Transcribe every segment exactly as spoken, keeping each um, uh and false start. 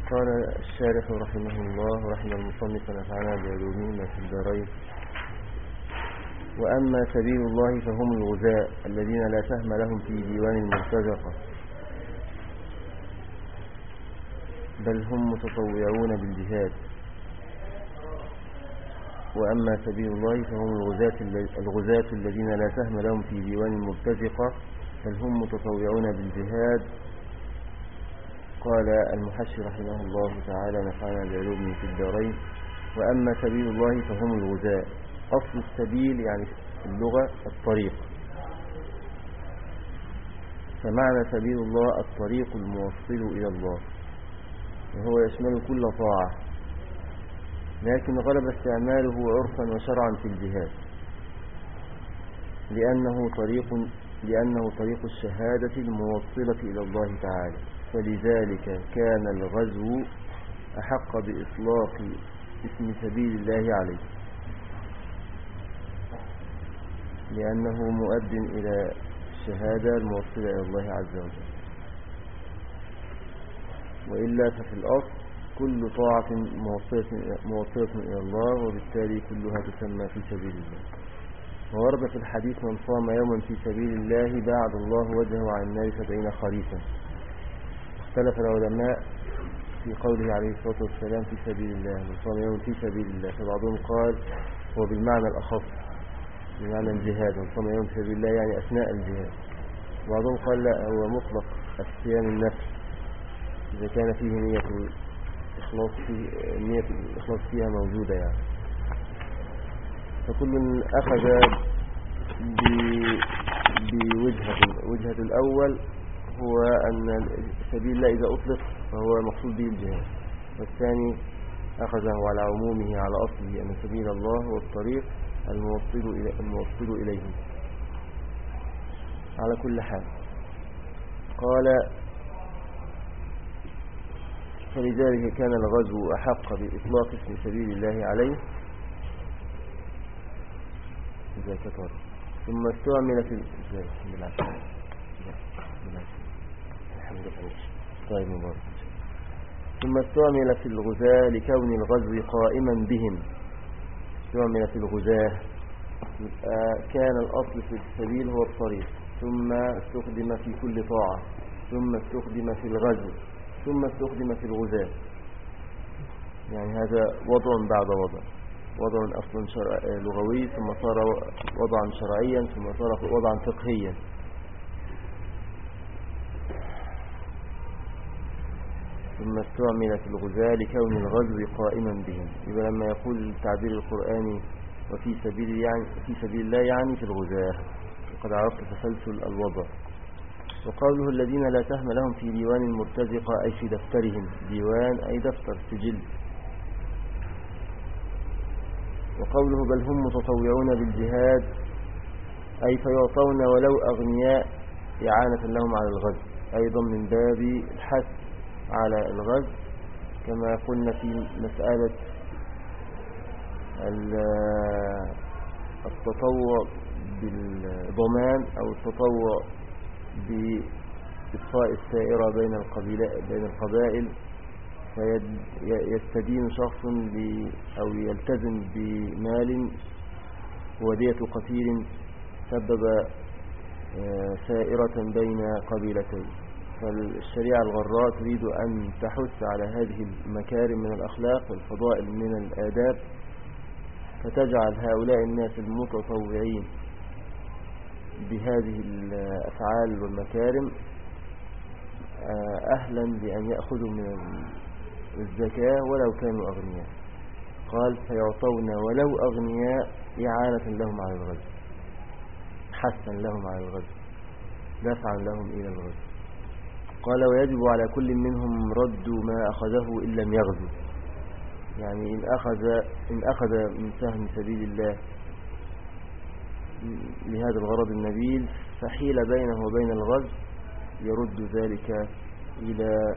قال الشارح رحمه الله رحمه المصنف ونفعنا بعلومهما في الدارين. وأما سبيل الله فهم الغزاة الذين لا سهم لهم في ديوان المرتزقة، بل هم متطوعون بالجهاد. وأما سبيل الله فهم الغزاة الغزاة الذين لا سهم لهم في ديوان المرتزقة، بل هم متطوعون بالجهاد. قال المحشي رحمه الله تعالى نفعنا بعلومه في الدارين. وأما سبيل الله فهم الغزاة. أصل السبيل يعني في اللغة الطريق، فمعنى سبيل الله الطريق الموصل إلى الله، وهو يشمل كل طاعة، لكن غلب استعماله عرفا وشرعا في الجهاد، لأنه طريق لأنه طريق الشهادة الموصلة إلى الله تعالى، فلذلك كان الغزو أحق بإطلاق اسم سبيل الله عليه، لأنه مؤد إلى الشهادة الموصلة إلى الله عز وجل. وإلا ففي الأصل كل طاعة موصلة إلى الله، وبالتالي كلها تسمى في سبيل الله. وورد في الحديث من صام يوما في سبيل الله باعد الله وجهه عن النار سبعين خريفا. اختلف العلماء في قوله عليه الصلاة والسلام في سبيل الله، من صام يوما في سبيل الله، فبعضهم قال هو بالمعنى الأخص بمعنى الجهاد، من صام يوما في سبيل الله يعني أثناء الجهاد. بعضهم قال لا، هو مطلق الصيام النفس إذا كان فيه نية الإخلاص فيه نية الإخلاص فيها موجودة يعني. فكل أخذ بوجهة وجهة الأول هو أن سبيل الله إذا أطلق فهو مقصود به الجهاد، والثاني أخذه على عمومه على أصله أن سبيل الله هو الطريق الموصل إلى الموصل إليه. على كل حال قال فلذلك كان الغزو أحق بإطلاق اسم سبيل الله عليه إذا كثر، ثم استعمل في الحمد لله طيب مبارك ثم استعمل في الغزاة لكون الغزو قائما بهم. استعمل في الغزاة كان الأصل في السبيل هو الطريق، ثم استخدم في كل طاعة، ثم استخدم في الغزو، ثم استخدم في الغزاة. يعني هذا وضع بعد وضع، وضع أصلا شرع لغوي، ثم صار وضعا شرعيا، ثم صار وضعا فقهيا. ثم استعمل في الغزاة لكون الغزو قائما بهم. يبقى لما يقول التعبير القرآني وفي سبيل يعني في سبيل الله يعني في الغزاة، وقد عرفت تسلسل الوضع. وقوله الذين لا سهم لهم في ديوان المرتزقة أي في دفترهم، ديوان أي دفتر سجل. وقوله بل هم متطوعون بالجهاد أي فيعطون ولو أغنياء إعانة لهم على الغزو، أيضا من باب الحث على الغزو، كما قلنا في مسألة التطوع بالضمان أو التطوع بإطفاء السائرة بين القبيلة بين القبائل، فيستدين شخص أو يلتزم بمال ودية قتيل سبب سائرة بين قبيلتين. فالشريعة الغراء تريد أن تحث على هذه المكارم من الأخلاق والفضائل من الآداب، فتجعل هؤلاء الناس المتطوعين بهذه الأفعال والمكارم أهلا بأن يأخذوا من الزكاة ولو كانوا أغنياء. قال فيعطون ولو أغنياء إعانة لهم على الغزو، حثا لهم على الغزو، دفعا لهم إلى الغزو. قال ويجب على كل منهم رد ما أخذه إن لم يغزو. يعني إن أخذ, إن أخذ من سهم سبيل الله لهذا الغرض النبيل فحيل بينه وبين الغزو، يرد ذلك إلى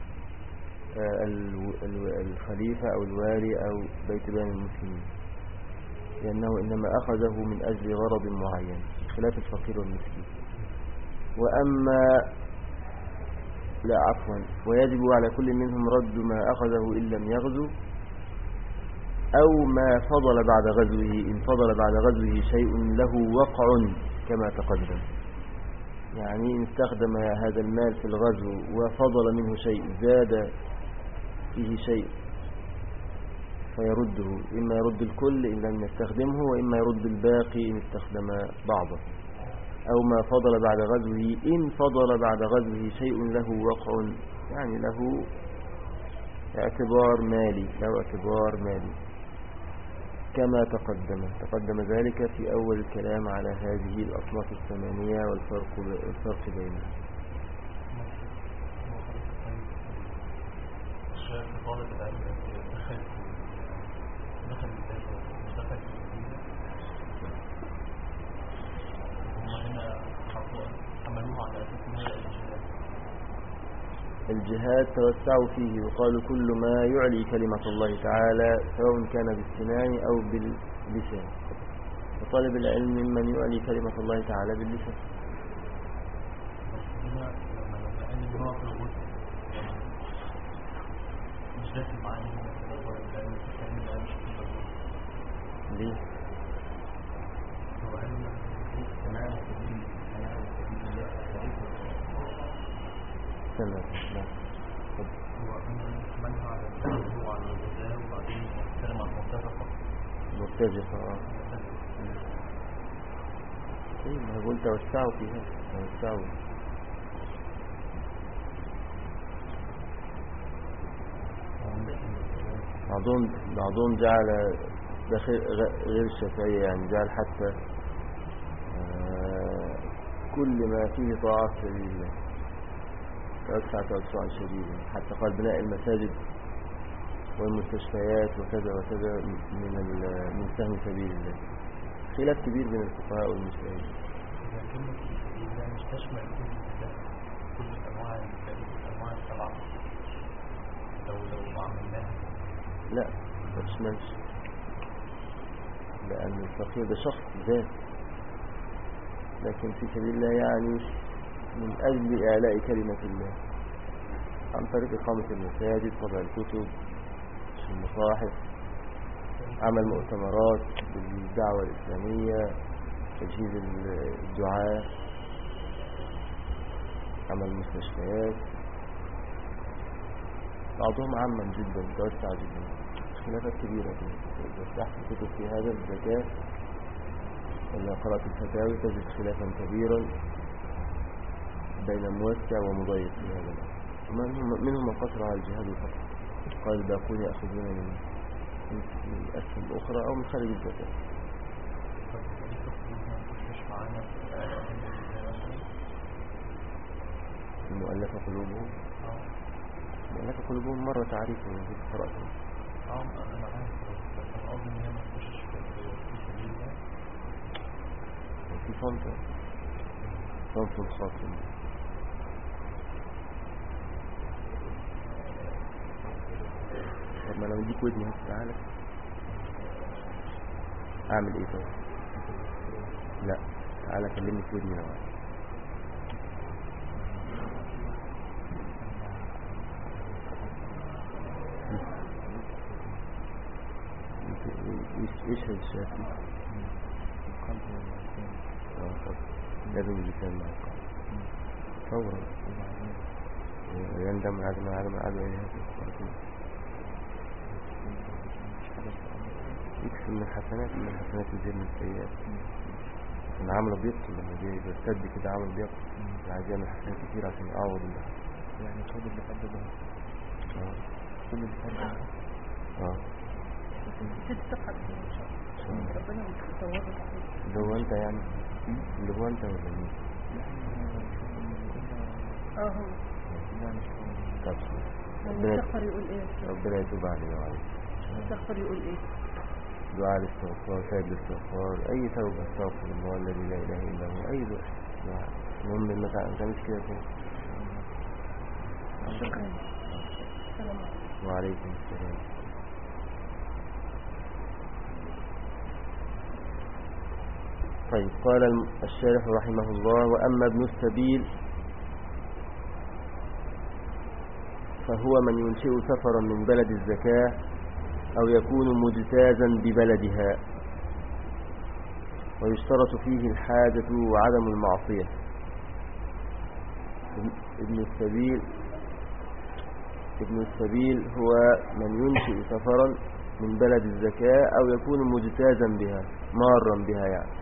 الخليفة أو الوالي أو بيت بني المسلمين، لأنه إنما أخذه من أجل غرض معين خلاف الفقير والمسكين. وأما لا عفوا ويجب على كل منهم رد ما أخذه إن لم يغزو، أو ما فضل بعد غزوه إن فضل بعد غزوه شيء له وقع كما تقدم. يعني إن استخدم هذا المال في الغزو وفضل منه شيء، زاد فيه شيء، فيرده، إما يرد الكل إن لم يستخدمه، وإما يرد الباقي إن استخدم بعضه. أو ما فضل بعد غزوه إن فضل بعد غزوه شيء له وقع، يعني له اعتبار مالي، له اعتبار مالي كما تقدم تقدم ذلك في أول الكلام على هذه الأصناف الثمانية والفرق الفرق بينها. الجهاد توسعوا فيه وقالوا كل ما يعلي كلمة الله تعالى سواء كان بالسنان أو باللسان، وطالب العلم ممن يعلي كلمة الله تعالى باللسان. ليه؟ سنة لا هو منها على التنبيه وعلى الغذاء وبعدين نتكلم عن المرتزقة مرتزقة ايه ما قلت توسعوا فيها توسعوا. بعضهم بعضهم جعل غير الشافعية، يعني جعل حتى كل ما فيه طاعات سبيل الله توسع توسعا شديدا، حتى قال بناء المساجد والمستشفيات وكذا وكذا من من سهم سبيل الله. خلاف كبير بين الفقهاء والمجتهدين. لكن إذا مش تشمل كل الأنواع الأنواع السبعة لو لو عملناها لا ما تشملش، لأن الفقير ده شخص ذات، لكن في سبيل الله يعني من أجل إعلاء كلمة الله عن طريق إقامة المساجد، طبع الكتب، المصاحف، عمل مؤتمرات بالدعوة الإسلامية، تجهيز الدعاء، عمل مستشفيات. بعضهم عاما جدا متوسع جدا، خلافات كبيرة. إذا فتحت الكتب في هذا الزكاة ولا قرأت الفتاوي تجد خلافا كبيرا بين موسع ومضيق في هذا الأمر. منهم من قصر على الجهاد فقط، قال الباقون يأخذون من الأسهم الأخرى أو من خارج الزكاة. المؤلفة قلوبهم المؤلفة قلوبهم مرة تعريفهم في قراءتهم. اه أنا عارف، بس أنا قصدي إن هي ما تخشش في سبيل الله. في صنف صنف الخاص. طب ما انا بديك ودني هسه، تعالى اعمل ايه طيب؟ لا تعالى كلمني في ودني لو ايش هالشافي؟ لازم اللسان مع القلب فورا يندم عدم عدم عدم يكفي من الحسنات من الحسنات يزيد من السيئات. العمل بيبطل لما بيرتد كده، عمل بيبطل، عايز يعمل حسنات كتير عشان يعوض اللي يعني كل اللي قدمه اه كل اللي قدمه اه تستقر ان شاء الله ربنا يتوفقك. اللي هو انت يعني اللي هو انت ولا مين؟ اه هو طب المستغفر يقول ايه؟ ربنا يتوب علينا وعليك. المستغفر يقول ايه؟ دعاء الاستغفار، سيد الاستغفار، اي توبة، استغفر الله الذي لا اله الا هو، اي دعاء. المهم انك انت مش كده كده. شكرا. السلام عليكم. وعليكم السلام. طيب، قال الشارح رحمه الله: وأما ابن السبيل فهو من ينشئ سفرا من بلد الزكاة أو يكون مجتازا ببلدها، ويشترط فيه الحاجة وعدم المعصية. ابن السبيل ابن السبيل هو من ينشئ سفرا من بلد الزكاة أو يكون مجتازا بها مارا بها، يعني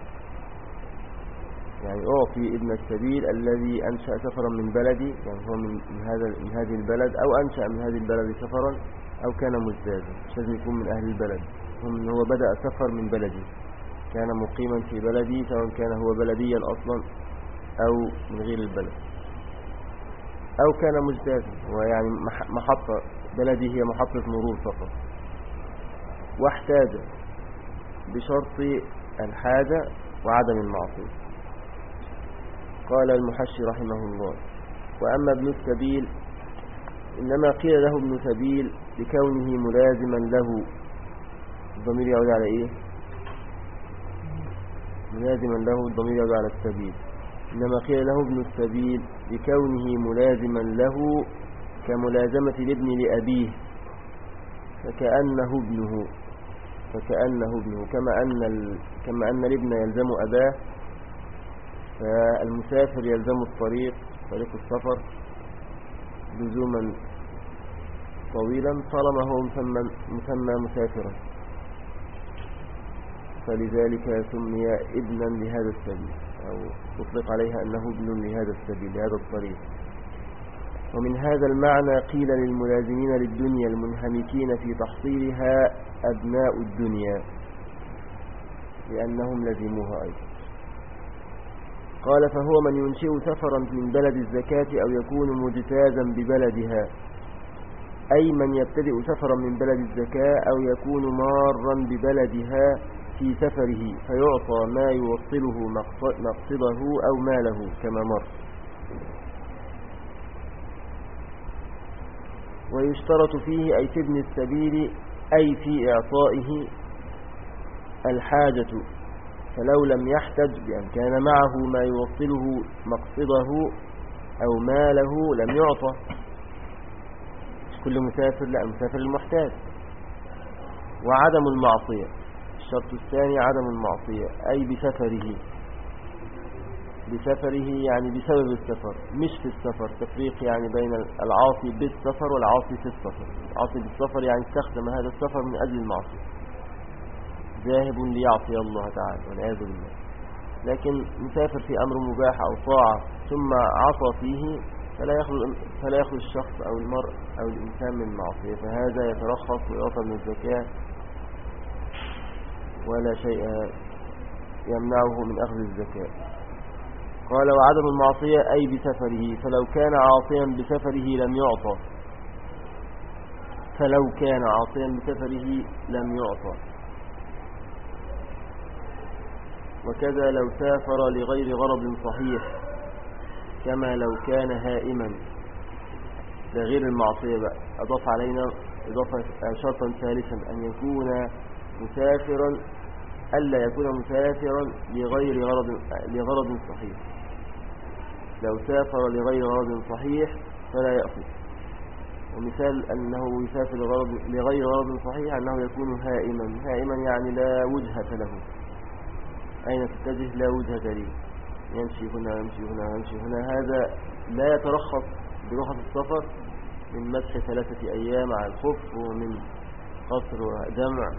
يعني أعطي ابن السبيل الذي أنشأ سفرا من بلدي، يعني هو من هذا من هذه البلد، أو أنشأ من هذه البلد سفرا، أو كان مجتازا، مش لازم يكون من أهل البلد، هم إن هو بدأ سفر من بلدي، كان مقيما في بلدي سواء كان هو بلديا أصلا أو من غير البلد، أو كان مجتازا، ويعني محطة بلدي هي محطة مرور فقط، واحتاج بشرط الحاجة وعدم المعصية. قال المحشي رحمه الله: وأما ابن السبيل إنما قيل له ابن سبيل لكونه ملازما له. الضمير يعود على إيه؟ ملازما له، الضمير يعود على السبيل. إنما قيل له ابن السبيل لكونه ملازما له كملازمة الابن لأبيه، فكأنه ابنه فكأنه ابنه كما أن ال... كما أن الابن يلزم أباه، فالمسافر يلزم الطريق طريق السفر لزوما طويلا طالما هو مسمى, مسمى مسافرا، فلذلك سمي ابنا لهذا السبيل، أو أطلق عليها أنه ابن لهذا السبيل لهذا الطريق. ومن هذا المعنى قيل للملازمين للدنيا المنهمكين في تحصيلها أبناء الدنيا، لأنهم لزموها أيضا. قال: فهو من ينشئ سفرا من بلد الزكاة أو يكون مجتازا ببلدها، أي من يبتدئ سفرا من بلد الزكاة أو يكون مارا ببلدها في سفره فيعطى ما يوصله مقصده أو ماله كما مر. ويشترط فيه أي في ابن السبيل أي في إعطائه الحاجة، فلو لم يحتج بأن كان معه ما يوصله مقصده أو ماله لم يعطى. مش كل مسافر، لا، مسافر المحتاج. وعدم المعصية، الشرط الثاني عدم المعصية أي بسفره بسفره يعني بسبب السفر، مش في السفر. تفريق يعني بين العاصي بالسفر والعاصي في السفر. العاصي بالسفر يعني استخدم هذا السفر من أجل المعصية، ذاهب ليعصي الله تعالى والعياذ بالله. لكن مسافر في أمر مباح أو طاعة ثم عصى فيه فلا يخلو فلا يخلو الشخص أو المرء أو الإنسان من معصية، فهذا يترخص ويعطى من الزكاة ولا شيء يمنعه من أخذ الزكاة. قال: وعدم المعصية أي بسفره، فلو كان عاصيا بسفره لم يعطى فلو كان عاصيا بسفره لم يعطى وكذا لو سافر لغير غرض صحيح، كما لو كان هائما. ده غير المعصية بقى، أضاف علينا إضافة شرطا ثالثا أن يكون مسافرا، ألا يكون مسافرا لغير غرض لغرض صحيح. لو سافر لغير غرض صحيح فلا يأخذ. ومثال أنه يسافر لغرض لغير غرض صحيح أنه يكون هائما. هائما يعني لا وجهة له، أين تتجه لا وجهة لي، يمشي هنا يمشي هنا يمشي هنا. هذا لا يترخص برخص السفر من مسح ثلاثة أيام على الخف، ومن قصر ودمع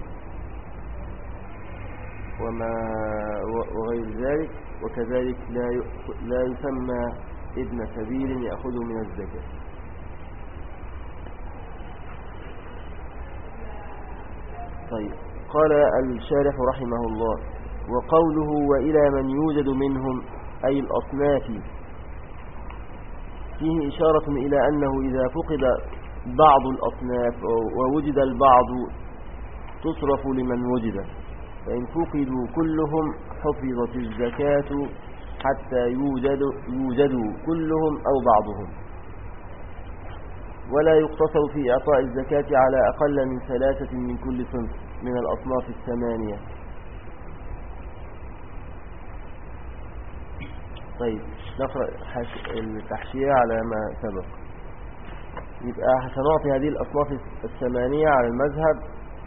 وما وغير ذلك. وكذلك لا لا يسمى ابن سبيل يأخذ من الزكاة. طيب، قال الشارح رحمه الله: وقوله وإلى من يوجد منهم أي الأصناف، فيه إشارة إلى أنه إذا فقد بعض الأصناف ووجد البعض تصرف لمن وجد، فإن فقدوا كلهم حفظت الزكاة حتى يوجدوا, يوجدوا كلهم أو بعضهم. ولا يقتصر في إعطاء الزكاة على أقل من ثلاثة من كل صنف من الأصناف الثمانية. طيب، نقرأ التحشية على ما سبق. يبقى سنعطي هذه الأصناف الثمانية على المذهب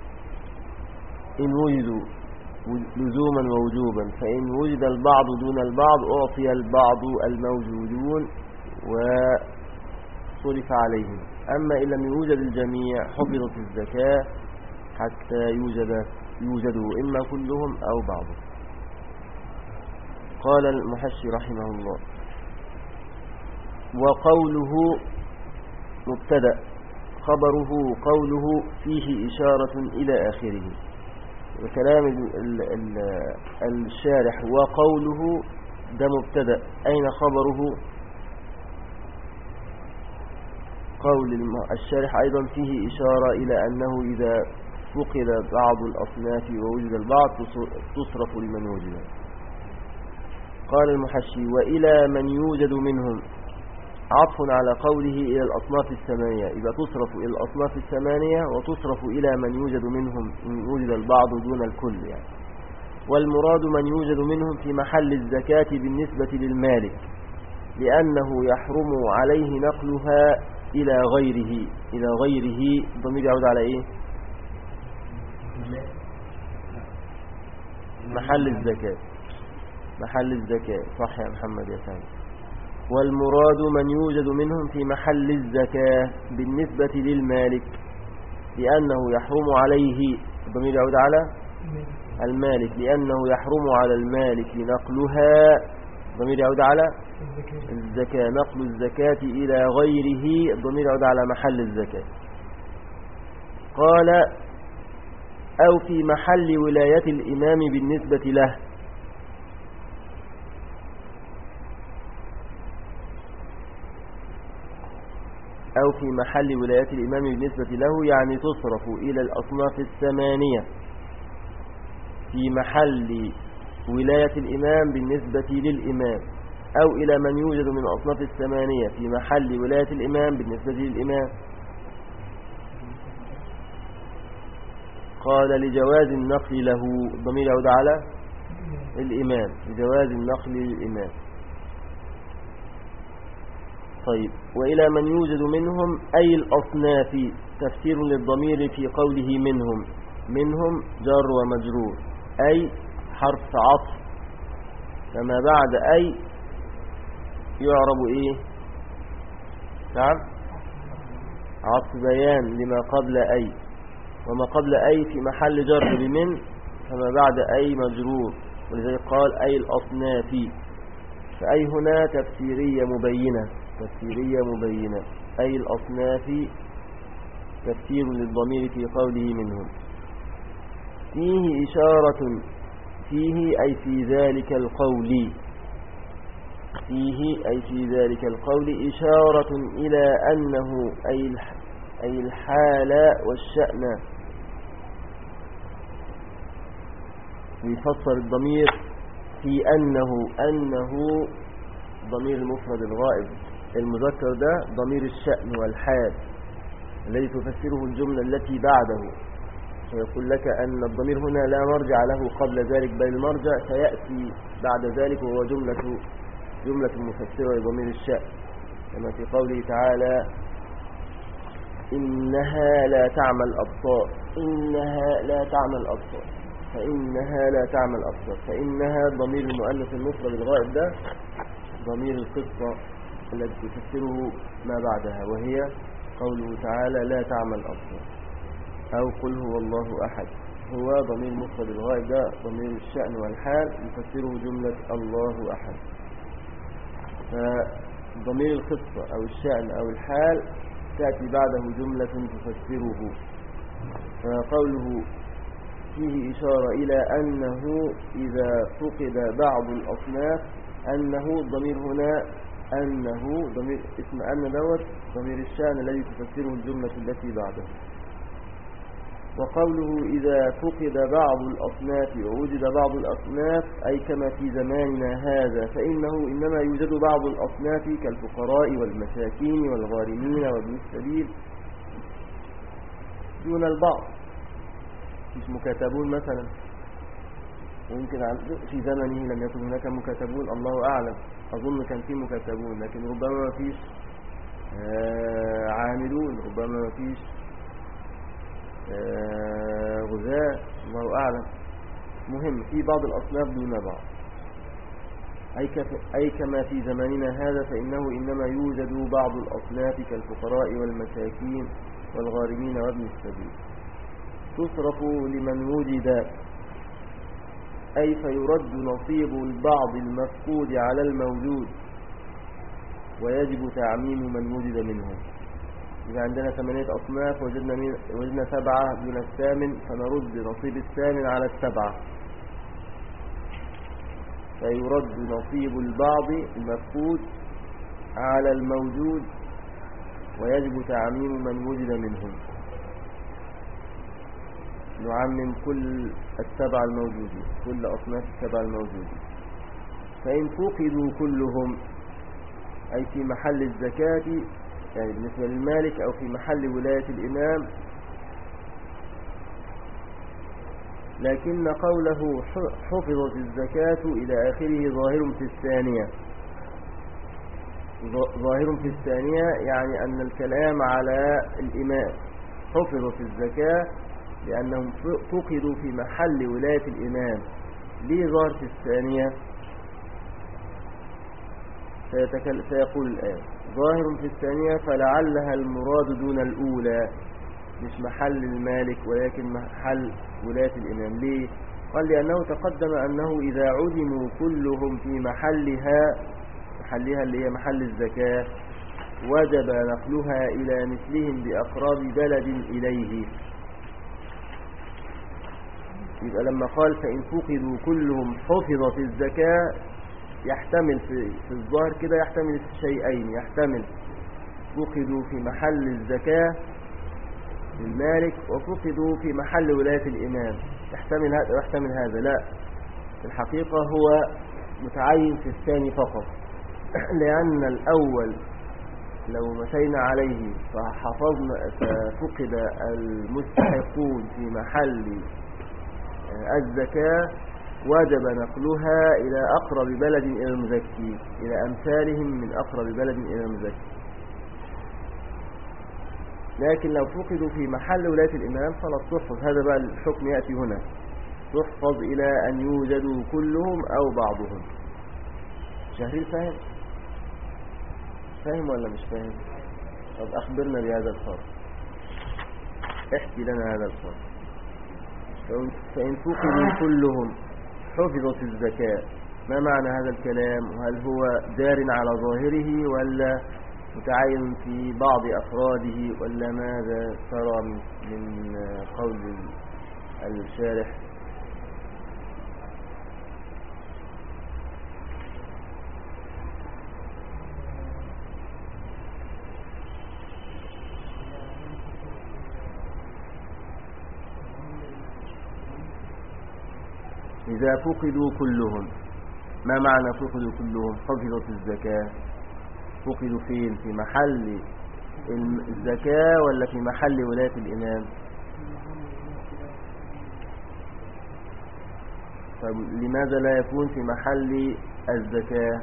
إن وجدوا لزوما ووجوبا، فإن وجد البعض دون البعض أعطي البعض الموجودون وصرف عليهم، أما إن لم يوجد الجميع حفظت الزكاة حتى يوجد يوجدوا إما كلهم أو بعضهم. قال المحشي رحمه الله: وقوله مبتدأ، خبره قوله فيه إشارة إلى آخره. وكلام ال ال الشارح وقوله ده مبتدأ، أين خبره؟ قول الشارح أيضا فيه إشارة إلى أنه إذا فقد بعض الأصناف ووجد البعض تصرف لمن وجد. قال المحشي: وإلى من يوجد منهم عطف على قوله إلى الأصناف الثمانية، إذا تصرف إلى الأصناف الثمانية وتصرف إلى من يوجد منهم إن وجد البعض دون الكل يعني. والمراد من يوجد منهم في محل الزكاة بالنسبة للمالك، لأنه يحرم عليه نقلها إلى غيره. إلى غيره ضمير يعود على إيه؟ محل الزكاة، محل الزكاة. صح يا محمد يا سامي. والمراد من يوجد منهم في محل الزكاة بالنسبة للمالك، لأنه يحرم عليه الضمير يعود على المالك، لأنه يحرم على المالك نقلها الضمير يعود على الزكاة، نقل الزكاة إلى غيره الضمير يعود على محل الزكاة. قال: أو في محل ولاية الإمام بالنسبة له، أو في محل ولاية الإمام بالنسبة له، يعني تصرف إلى الأصناف الثمانية في محل ولاية الإمام بالنسبة للإمام، أو إلى من يوجد من الأصناف الثمانية في محل ولاية الإمام بالنسبة للإمام. قال: لجواز النقل له الضمير يعود على الإمام، لجواز النقل للإمام. طيب، وإلى من يوجد منهم أي الأصناف تفسير للضمير في قوله منهم. منهم جار ومجرور، أي حرف عطف، فما بعد أي يعرب إيه؟ نعم، عطف بيان لما قبل أي، وما قبل أي في محل جر بمن، فما بعد أي مجرور، ولذلك قال أي الأصناف. فأي هنا تفسيرية مبينة، تفسيرية مبينة، أي الأصناف تفسير للضمير في قوله منهم. فيه إشارة، فيه أي في ذلك القول، فيه أي في ذلك القول إشارة إلى أنه أي أي الحال والشأن. يفسر الضمير في أنه، أنه ضمير المفرد الغائب، المذكر ده ضمير الشأن والحال الذي تفسره الجملة التي بعده. فيقول لك أن الضمير هنا لا مرجع له قبل ذلك، بل المرجع سيأتي بعد ذلك، وهو جملة جملة مفسرة لضمير الشأن، كما في قوله تعالى: إنها لا تعمى الأبصار، إنها لا تعمى الأبصار، فإنها لا تعمى الأبصار. فإنها ضمير المؤنث المفرد الغائب ده ضمير القصة التي تفسره ما بعدها، وهي قوله تعالى لا تعمى الأبصار، أو قل هو الله أحد. هو ضمير مفرد الغائب ده ضمير الشأن والحال يفسره جملة الله أحد. فضمير القصة أو الشأن أو الحال تأتي بعده جملة تفسره. فقوله فيه إشارة إلى أنه إذا فقد بعض الأصناف، أنه الضمير هنا، أنه ضمير اسم أن دوت ضمير الشأن الذي تفسره الجملة التي بعده. وقوله إذا فقد بعض الأصناف ووجد بعض الأصناف، أي كما في زماننا هذا، فإنه إنما يوجد بعض الأصناف كالفقراء والمساكين والغارمين وابن السبيل دون البعض. مش مكاتبون مثلا، ويمكن في زمنه لم يكن هناك مكاتبون، الله أعلم، أظن كان في مكاتبون، لكن ربما ما فيش آه عاملون، ربما ما فيش آه غزاة، الله أعلم. مهم في بعض الأصناف دون بعض. أي, أي كما في زماننا هذا فإنه إنما يوجد بعض الأصناف كالفقراء والمساكين والغارمين وابن السبيل تصرف لمن وجد، أي فيرد نصيب البعض المفقود على الموجود، ويجب تعميم من وجد منهم. إذا عندنا ثمانية أصناف وجدنا, من وجدنا سبعة دون الثامن، فنرد نصيب الثامن على السبعة، فيرد نصيب البعض المفقود على الموجود، ويجب تعميم من وجد منهم. نعمم كل السبع الموجودين، كل أصناف السبع الموجودين. فإن فقدوا كلهم، أي في محل الزكاة يعني بالنسبة للمالك أو في محل ولاية الإمام، لكن قوله حفظت الزكاة إلى آخره ظاهر في الثانية. ظاهر في الثانية يعني أن الكلام على الإمام. حفظت الزكاة لأنهم فقدوا في محل ولاية الإمام. ليه ظاهر في الثانية؟ سيقول الآن ظاهر في الثانية فلعلها المراد دون الأولى، مش محل المالك ولكن محل ولاية الإمام. ليه؟ قال لأنه تقدم أنه إذا عدموا كلهم في محلها، محلها اللي هي محل الزكاة، وجب نقلها إلى مثلهم بأقرب بلد إليه. يبقى لما قال فإن فقدوا كلهم حفظت الزكاة، يحتمل في, في الظاهر كده يحتمل شيئين. يحتمل فقدوا في محل الزكاة للمالك، وفقدوا في محل ولاية الإمام. يحتمل هذا ويحتمل هذا. لا، في الحقيقة هو متعين في الثاني فقط، لأن الأول لو مشينا عليه فحفظنا ففقد المستحقون في محل الزكاة، وجب نقلها إلى أقرب بلد إلى المزكي، إلى أمثالهم من أقرب بلد إلى المزكي. لكن لو فقدوا في محل ولاية الإمام فلا تحفظ. هذا بقى الحكم يأتي هنا، تحفظ إلى أن يوجدوا كلهم أو بعضهم. شهرين فاهم؟ فاهم ولا مش فاهم؟ طب أخبرنا بهذا الفرق، احكي لنا هذا الفرق. فإن فقدوا كلهم حفظت الزكاة، ما معنى هذا الكلام؟ وهل هو دار على ظاهره ولا متعين في بعض أفراده، ولا ماذا ترى من قول الشارح؟ إذا فقدوا كلهم، ما معنى فقدوا كلهم؟ حفظت الزكاة. فقدوا فين؟ في محل الزكاة ولا في محل ولاية الإمام؟ طيب لماذا لا يكون في محل الزكاة؟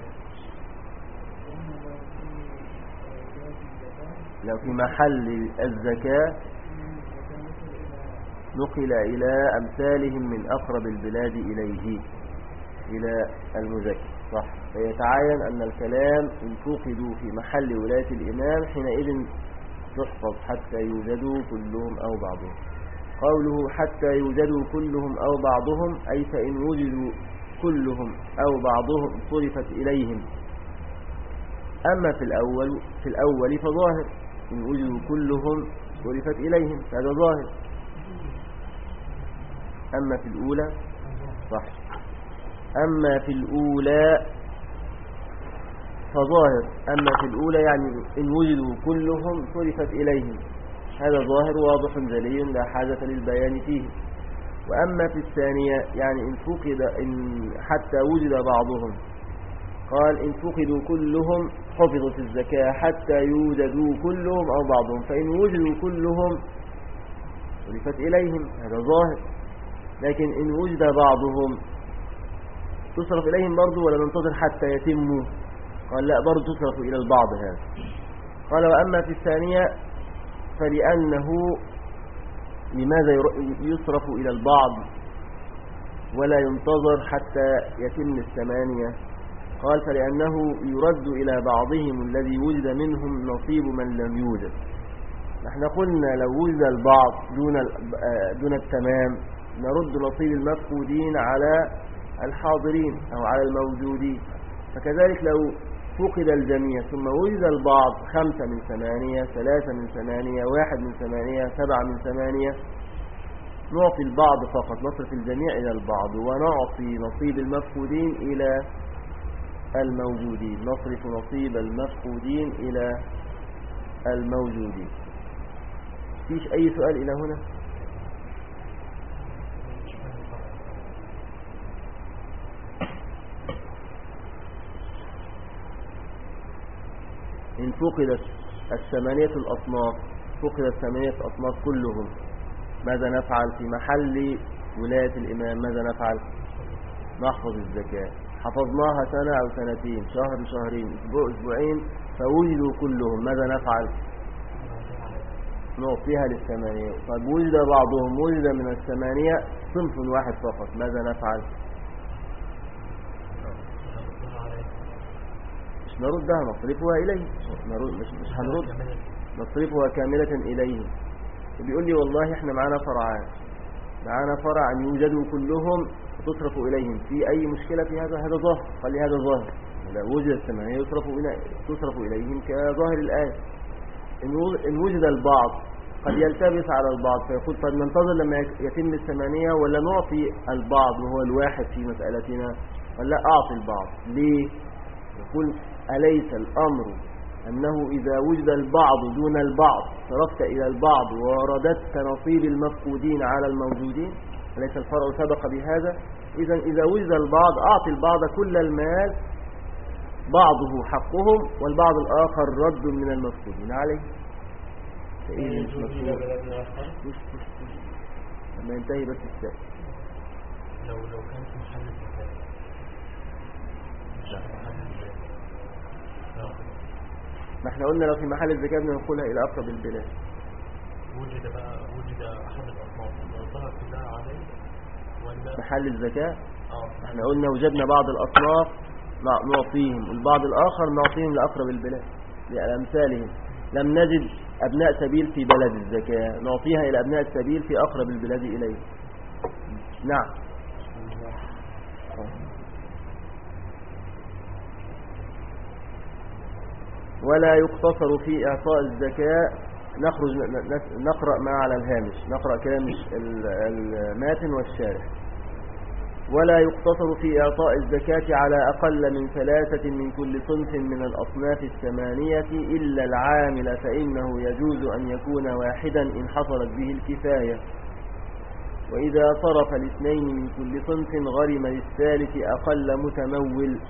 لو في محل الزكاة نقل إلى أمثالهم من أقرب البلاد إليه، إلى المزكي. صح. فيتعين أن الكلام إن فقدوا في محل ولاية الإمام حينئذ تحفظ حتى يوجدوا كلهم أو بعضهم. قوله حتى يوجدوا كلهم أو بعضهم، أي فإن وجدوا كلهم أو بعضهم صرفت إليهم. أما في الأول في الأول فظاهر، إن وجدوا كلهم صرفت إليهم، هذا ظاهر. أما في الأولى صح. أما في الأولى فظاهر. أما في الأولى يعني إن وجدوا كلهم صرفت إليهم، هذا ظاهر واضح جلي لا حاجة للبيان فيه. وأما في الثانية يعني إن فقد إن حتى وجد بعضهم، قال إن فقدوا كلهم حفظت الزكاة حتى يوجدوا كلهم أو بعضهم، فإن وجدوا كلهم صرفت إليهم، هذا ظاهر. لكن إن وجد بعضهم تصرف إليهم برضو ولا ننتظر حتى يتموا؟ قال لا، برضو تصرف إلى البعض. هذا قال وأما في الثانية فلأنه لماذا يصرف إلى البعض ولا ينتظر حتى يتم الثمانية؟ قال فلأنه يرد إلى بعضهم الذي وجد منهم نصيب من لم يوجد. نحن قلنا لو وجد البعض دون دون التمام نرد نصيب المفقودين على الحاضرين أو على الموجودين، فكذلك لو فقد الجميع ثم وجد البعض خمسة من ثمانية، ثلاثة من ثمانية، واحد من ثمانية، سبعة من ثمانية، نعطي البعض فقط، نصرف الجميع إلى البعض ونعطي نصيب المفقودين إلى الموجودين، نصرف نصيب المفقودين إلى الموجودين. فيش أي سؤال إلى هنا؟ إن فقدت الثمانية الأصناف فقدت ثمانية أصناف كلهم ماذا نفعل؟ في محل ولاية الإمام ماذا نفعل؟ نحفظ الزكاة. حفظناها سنة أو سنتين، شهر شهرين، أسبوع أسبوعين، فوجدوا كلهم ماذا نفعل؟ نعطيها للثمانية. طيب وجد بعضهم، وجد من الثمانية صنف واحد فقط، ماذا نفعل؟ مش نردها، نصرفها إليه، مش, مش هنرد، نصرفها كاملة إليه. بيقول لي والله احنا معانا فرعان، معانا فرع أن يوجدوا كلهم تصرف إليهم، في أي مشكلة في هذا؟ هذا ظاهر. قال لي هذا ظاهر، لو وجد الثمانية يصرف, تصرف إليهم كظاهر الآية. إن وجد البعض قد يلتبس على البعض فيقول طيب ننتظر لما يتم الثمانية ولا نعطي البعض وهو الواحد في مسألتنا؟ قال لا، أعطي البعض. ليه؟ يقول أليس الأمر أنه إذا وجد البعض دون البعض صرفت إلى البعض ورددت نصيب المفقودين على الموجودين؟ أليس الفرع سبق بهذا؟ إذا إذا وجد البعض أعطي البعض كل المال، بعضه حقهم والبعض الآخر رد من المفقودين عليه. فإيه مش مفهوم؟ لما ينتهي بس السؤال. لو لو كان في محل الزكاة مش في محل الزكاة، ما احنا قلنا لو في محل الزكاة بننقلها إلى أقرب البلاد. وجد بقى وجد أحد الأصناف ظهر كلها عليه ولا محل الزكاة؟ اه احنا قلنا وجدنا بعض الأصناف نعطيهم، البعض الآخر نعطيهم لأقرب البلاد لأمثالهم. لم نجد أبناء سبيل في بلد الزكاة نعطيها إلى أبناء السبيل في أقرب البلاد إليه. نعم. ولا يقتصر في إعطاء الزكاة. نخرج نقرأ ما على الهامش، نقرأ كلام الماتن والشارح. ولا يقتصر في إعطاء الزكاة على أقل من ثلاثة من كل صنف من الأصناف الثمانية إلا العامل، فإنه يجوز أن يكون واحدا إن حصلت به الكفاية. وإذا صرف الاثنين من كل صنف غرم للثالث أقل متمول.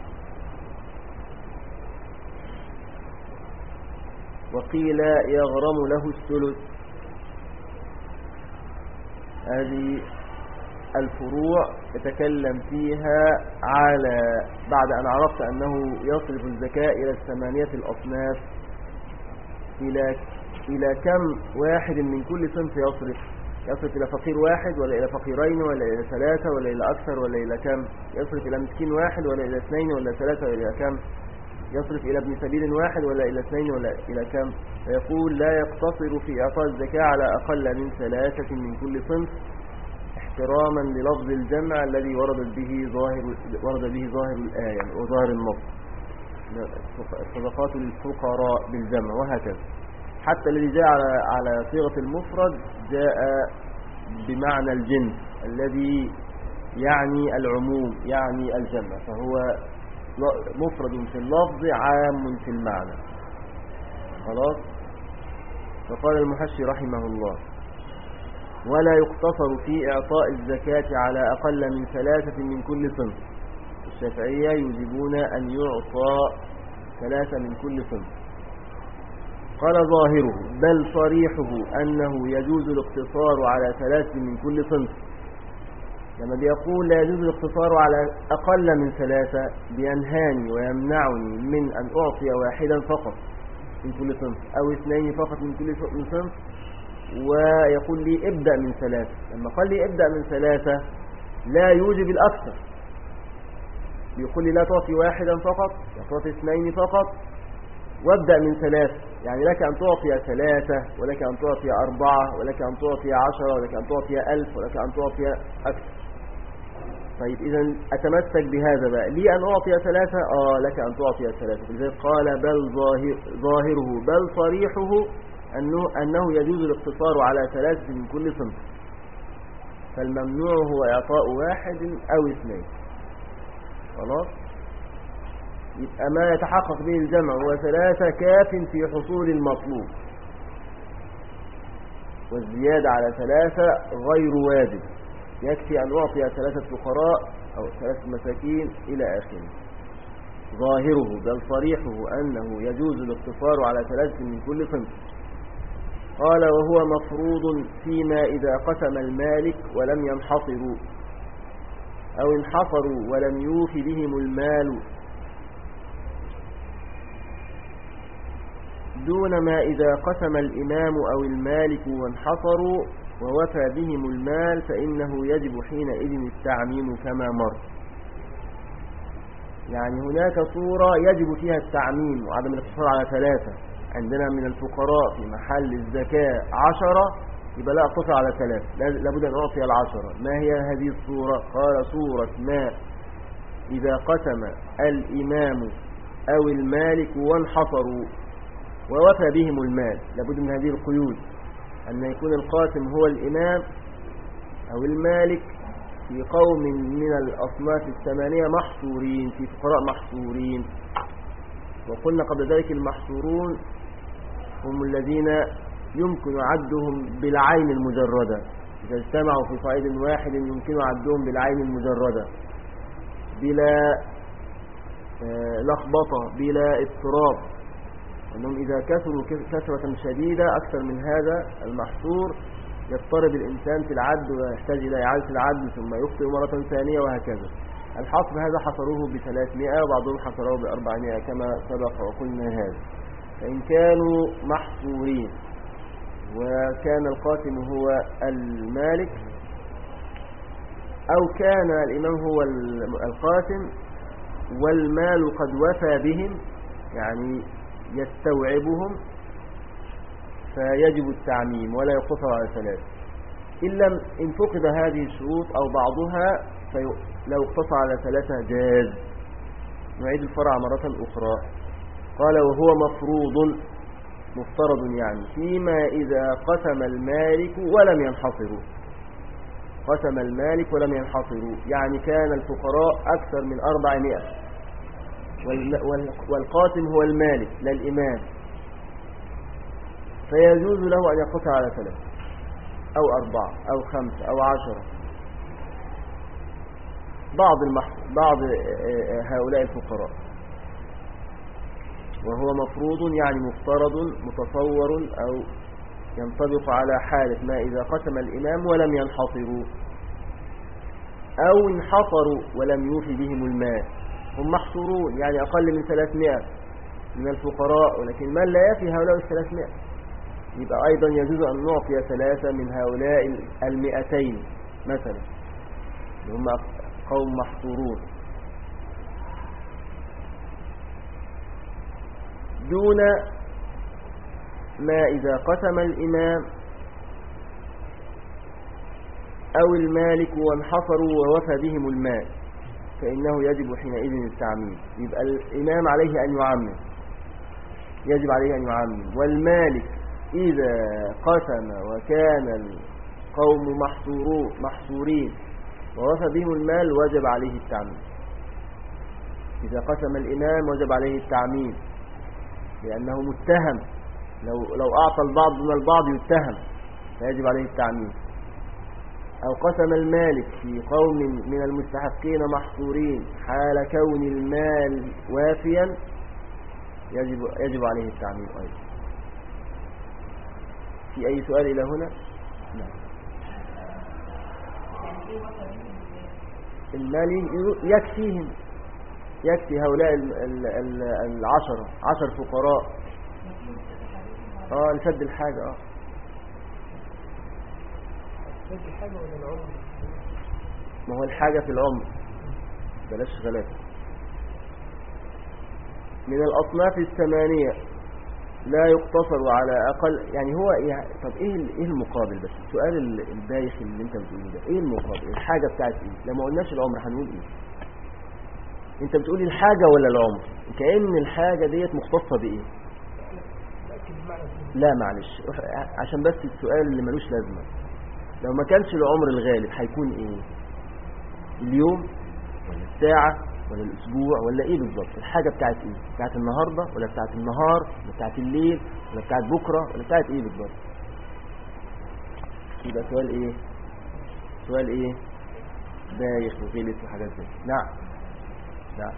وقيل يغرم له الثلث. هذه الفروع يتكلم فيها على بعد أن عرفت أنه يصرف الزكاة إلى الثمانية الأصناف، إلى إلى كم واحد من كل صنف يصرف؟ يصرف إلى فقير واحد ولا إلى فقيرين ولا إلى ثلاثة ولا إلى أكثر ولا إلى كم؟ يصرف إلى مسكين واحد ولا إلى اثنين ولا ثلاثة ولا إلى كم؟ يصرف إلى ابن سبيل واحد ولا إلى اثنين ولا إلى كم؟ فيقول لا يقتصر في إعطاء الزكاة على أقل من ثلاثة من كل صنف احتراما للفظ الجمع الذي ورد به ظاهر ورد به ظاهر الآية وظاهر النص، الصدقات للفقراء بالجمع وهكذا. حتى الذي جاء على على صيغة المفرد جاء بمعنى الجنس الذي يعني العموم، يعني الجمع، فهو مفرد في اللفظ عام في المعنى. خلاص. فقال المحشي رحمه الله: ولا يقتصر في إعطاء الزكاة على أقل من ثلاثة من كل صنف. الشافعية يجبون أن يعطى ثلاثة من كل صنف. قال ظاهره بل صريحه أنه يجوز الاقتصار على ثلاثة من كل صنف. لما بيقول لا يجوز الاقتصار على أقل من ثلاثة بينهاني ويمنعني من أن أعطي واحدا فقط، من كل صنف أو اثنين فقط من كل صنف، ويقول لي ابدأ من ثلاثة. لما قال لي ابدأ من ثلاثة لا يوجب الأكثر، بيقول لي لا تعطي واحدا فقط، لا تعطي اثنين فقط، وابدأ من ثلاثة. يعني لك أن تعطي ثلاثة، ولك أن تعطي أربعة، ولك أن تعطي عشرة، ولك أن تعطي ألف، ولك أن تعطي أكثر. طيب إذا أتمسك بهذا بقى، لي أن أعطي ثلاثة؟ آه لك أن تعطي ثلاثة. لذلك قال بل ظاهر ظاهره بل صريحه أنه, أنه يجوز الاقتصار على ثلاثة من كل صنف، فالممنوع هو إعطاء واحد أو اثنين. خلاص، يبقى ما يتحقق به الجمع هو ثلاثة كاف في حصول المطلوب، والزيادة على ثلاثة غير واجب، يكفي أن أعطي ثلاثة فقراء أو ثلاثة مساكين إلى آخره. ظاهره بل صريحه أنه يجوز الاقتصار على ثلاثة من كل صنف. قال وهو مفروض فيما إذا قسم المالك ولم ينحصروا أو انحصروا ولم يوف بهم المال، دون ما إذا قسم الإمام أو المالك وانحصروا ووفى بهم المال، فإنه يجب حينئذ التعميم كما مر. يعني هناك صورة يجب فيها التعميم وعدم الاقتصار على ثلاثة. عندنا من الفقراء في محل الزكاة عشرة، يبقى لا اقتصر على ثلاثة، لابد أن أعطي العشرة. ما هي هذه الصورة؟ قال صورة ما إذا قسم الإمام أو المالك وانحصروا ووفى بهم المال. لابد من هذه القيود، أن يكون القاسم هو الإمام أو المالك في قوم من الأصناف الثمانية محصورين، في فقراء محصورين. وقلنا قبل ذلك المحصورون هم الذين يمكن عدهم بالعين المجردة، إذا اجتمعوا في صعيد واحد يمكن عدهم بالعين المجردة بلا لخبطة بلا اضطراب. أنهم إذا كثروا كثرة شديدة أكثر من هذا المحصور يضطرب الإنسان في العد ويحتاج إلى إعادة العد ثم يخطئ مرة ثانية وهكذا. الحصر هذا حصروه بثلاثمائة وبعضهم حصروه بأربعمائة كما سبق وقلنا هذا. فإن كانوا محصورين وكان القاسم هو المالك أو كان الإمام هو القاسم والمال قد وفى بهم، يعني يستوعبهم، فيجب التعميم ولا يقتصر على ثلاثة. إن لم إن فقد هذه الشروط أو بعضها فلو اقتصر على ثلاثة جاز. نعيد الفرع مرة أخرى. قال وهو مفروض مفترض، يعني فيما إذا قسم المالك ولم ينحصروا. قسم المالك ولم ينحصروا يعني كان الفقراء أكثر من أربعمائة والقاسم هو المالك لا الإمام، فيجوز له أن يقتصر على ثلاثة أو أربعة أو خمسة أو عشرة. بعض المح... بعض هؤلاء الفقراء. وهو مفروض يعني مفترض متصور أو ينطبق على حالة ما إذا قسم الإمام ولم ينحصروا أو انحصروا ولم يوفي بهم المال. هم محصورون يعني أقل من ثلاثمائة من الفقراء، ولكن من لا يفي هؤلاء الثلاثمائة، يبقى أيضا يجوز أن نعطي ثلاثة من هؤلاء المئتين مثلا، هم قوم محصورون. دون ما إذا قسم الإمام أو المالك وانحصروا ووفى بهم المال، فإنه يجب حينئذ التعميم. يبقى الإمام عليه أن يعمم، يجب عليه أن يعمم. والمالك إذا قسم وكان القوم محصورين ووفى بهم المال وجب عليه التعميم. إذا قسم الإمام وجب عليه التعميم لأنه متهم، لو, لو أعطى البعض من البعض يتهم فيجب عليه التعميم. أو قسم المالك في قوم من المستحقين محصورين حال كون المال وافيا يجب, يجب عليه التعميم أيضا. في أي سؤال إلى هنا؟ نعم. المال يكفيهم، يكفي هؤلاء العشرة عشر فقراء اه لسد الحاجة اه سد الحاجة ولا العمر؟ ما هو الحاجة في العمر، بلاش غلاسة. من الأصناف الثمانية لا يقتصر على أقل، يعني هو يعني طب إيه إيه المقابل؟ بس السؤال البايخ اللي أنت بتقوله ده إيه المقابل؟ الحاجة بتاعت إيه؟ لما قلناش العمر هنقول إيه؟ أنت بتقولي الحاجة ولا العمر؟ كأن الحاجة ديت مختصة بإيه؟ لا معلش، عشان بس السؤال اللي ملوش لازمة. لو ما كانش العمر الغالب هيكون إيه؟ اليوم ولا الساعة ولا الأسبوع ولا إيه بالظبط؟ الحاجة بتاعت إيه؟ بتاعت النهاردة ولا بتاعت النهار ولا بتاعت الليل ولا بتاعت بكرة ولا بتاعت إيه بالظبط؟ يبقى سؤال إيه؟ سؤال إيه؟ بايخ وغلس وحاجات زي. نعم نعم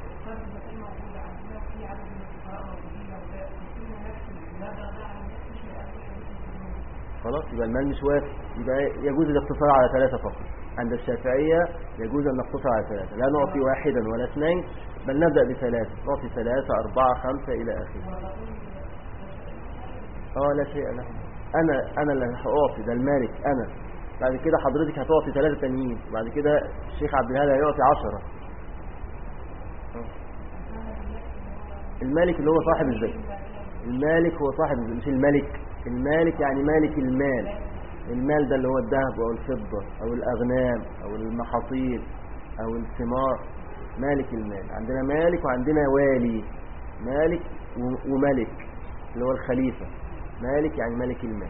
خلاص، يبقى المال مش وافي، يبقى يجوز الاقتصار على ثلاثة فقط. عند الشافعية يجوز أن نقتصر على ثلاثة، لا نعطي واحدا ولا اثنين، بل نبدأ بثلاثة، نعطي ثلاثة أربعة خمسة إلى آخره. اه لا شيء له، أنا أنا اللي هأعطي، ده المالك أنا. بعد كده حضرتك هتعطي ثلاثة تانيين، بعد كده الشيخ عبد الهادي هيعطي عشرة. المالك اللي هو صاحب الزكاة، المالك هو صاحب الزكاة مش الملك. المالك يعني مالك المال، المال ده اللي هو الذهب أو الفضة أو الأغنام أو المحاصيل أو الثمار، مالك المال. عندنا مالك وعندنا والي، مالك وملك اللي هو الخليفة. مالك يعني مالك المال.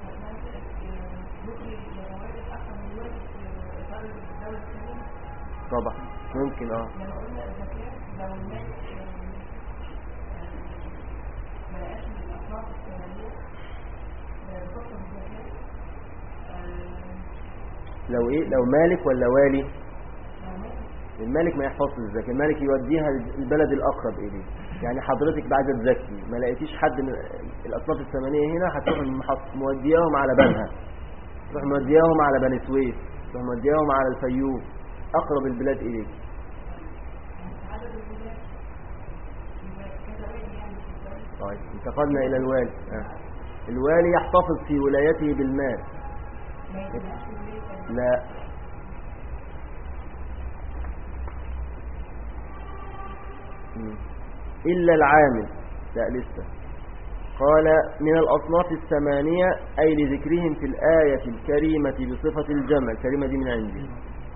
طبعا ممكن اه لو ايه، لو مالك ولا والي؟ المالك ما يحفظش الزكاة، المالك يوديها البلد الأقرب إليه. يعني حضرتك بعد تزكي ما لقيتيش حد من الأصناف الثمانية هنا، هتروح مودياهم على بنها، تروح مودياهم على بني سويف، تروح مودياهم على الفيوم، أقرب البلاد إليك. طيب انتقلنا إلى الوالي. آه. الوالي يحتفظ في ولايته بالمال. لا إلا العامل، لا لسه. قال من الأصناف الثمانية أي لذكرهم في الآية الكريمة بصفة الجمع، الكريمة دي من عندي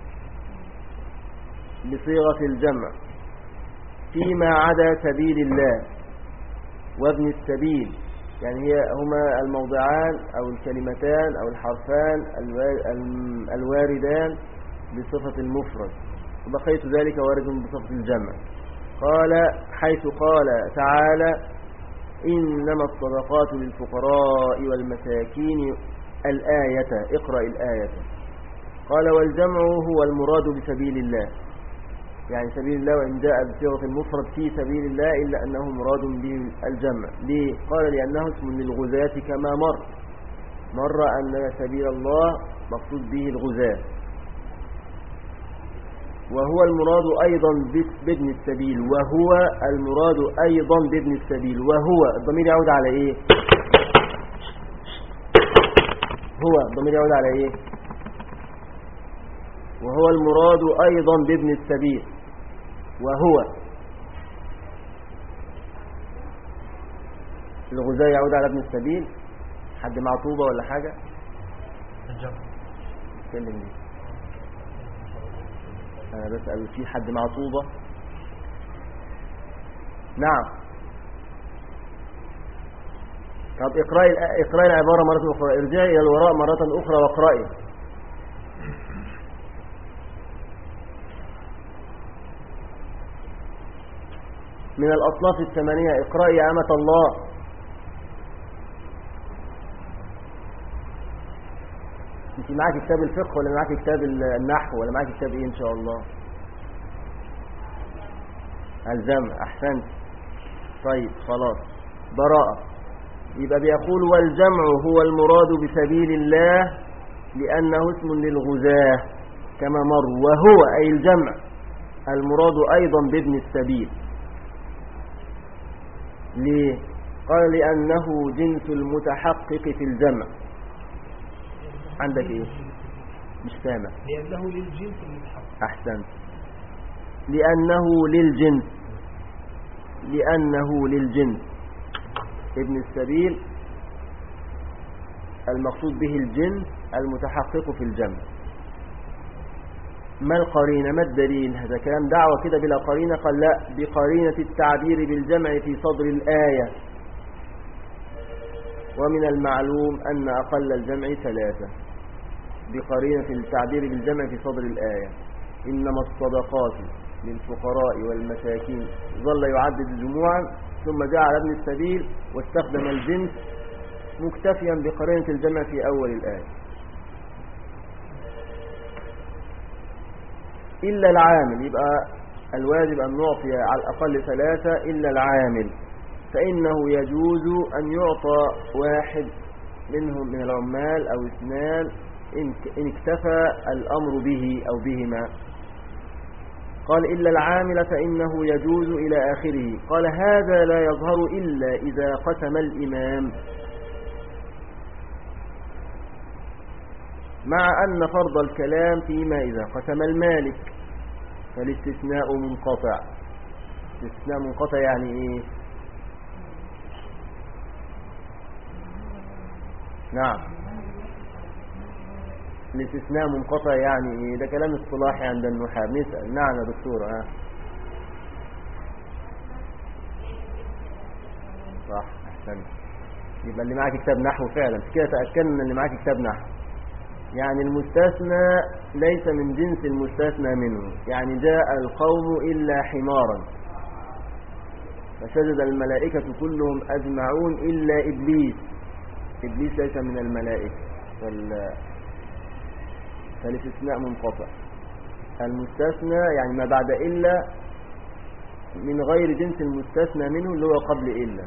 بصيغة الجمع، فيما عدا سبيل الله وابن السبيل، يعني هي هما الموضعان أو الكلمتان أو الحرفان الواردان بصفة المفرد، وبقيت ذلك وارد بصفة الجمع. قال حيث قال تعالى إنما الصدقات للفقراء والمساكين الآية، اقرأ الآية. قال والجمع هو المراد بسبيل الله، يعني سبيل الله وإن جاء بصيغة المفرد في سبيل الله إلا أنه مراد به الجمع. ليه؟ قال لأنه اسم للغزاة كما مر مر أن سبيل الله مقصود به الغزاة، وهو المراد أيضا بابن السبيل، وهو المراد أيضا بابن السبيل. وهو الضمير يعود على إيه؟ هو الضمير يعود على إيه؟ وهو المراد أيضا بابن السبيل. وهو الغزاة يعود على ابن السبيل. حد معطوبة ولا حاجة؟ الجمع اتكلم لي، أنا بسأل في حد معطوبة؟ نعم. طب اقرأي اقرأي العبارة مرة أخرى، ارجعي إلى الوراء مرة أخرى واقرأي. من الأصناف الثمانية، اقرأي يا أمة الله. انت معاك كتاب الفقه ولا معاك كتاب النحو ولا معاك كتاب ايه ان شاء الله؟ الجمع، احسنت. طيب خلاص، براءة. يبقى بيقول والجمع هو المراد بسبيل الله لأنه اسم للغزاة كما مر، وهو أي الجمع المراد أيضا بابن السبيل. ليه؟ قال لأنه جنس المتحقق في الجمع. عندك إيه؟ مش سامع. لأنه للجنس المتحقق. أحسنت. لأنه للجنس لأنه للجنس ابن السبيل المقصود به الجنس المتحقق في الجمع. ما القرينة؟ ما الدليل؟ هذا كلام دعوة كده بلا قرينة. قال لا، بقرينة التعبير بالجمع في صدر الآية، ومن المعلوم أن أقل الجمع ثلاثة. بقرينة التعبير بالجمع في صدر الآية، إنما الصدقات للفقراء والمساكين، ظل يعدد جموعا ثم جعل ابن السبيل واستخدم الجنس مكتفيا بقرينة الجمع في أول الآية. إلا العامل، يبقى الواجب أن نعطي على الأقل ثلاثة إلا العامل، فإنه يجوز أن يعطى واحد منهم من العمال أو اثنان إن اكتفى الأمر به أو بهما. قال إلا العامل فإنه يجوز إلى آخره. قال هذا لا يظهر إلا إذا قسم الإمام، مع أن فرض الكلام فيما إذا قسم المالك، فالاستثناء منقطع. الاستثناء منقطع يعني إيه؟ نعم، الاستثناء منقطع يعني إيه؟ ده كلام اصطلاحي عند النحاة. نسأل. نعم يا دكتور. ها صح، أحسن. يبقى اللي معك كتاب نحو فعلا كده، تأكدنا ان اللي معك كتاب نحو. يعني المستثنى ليس من جنس المستثنى منه. يعني جاء القوم إلا حمارا فسجد الملائكة كلهم أجمعون إلا إبليس. إبليس ليس من الملائكة، فال... فالاستثناء منقطع. المستثنى يعني ما بعد إلا من غير جنس المستثنى منه اللي هو قبل إلا.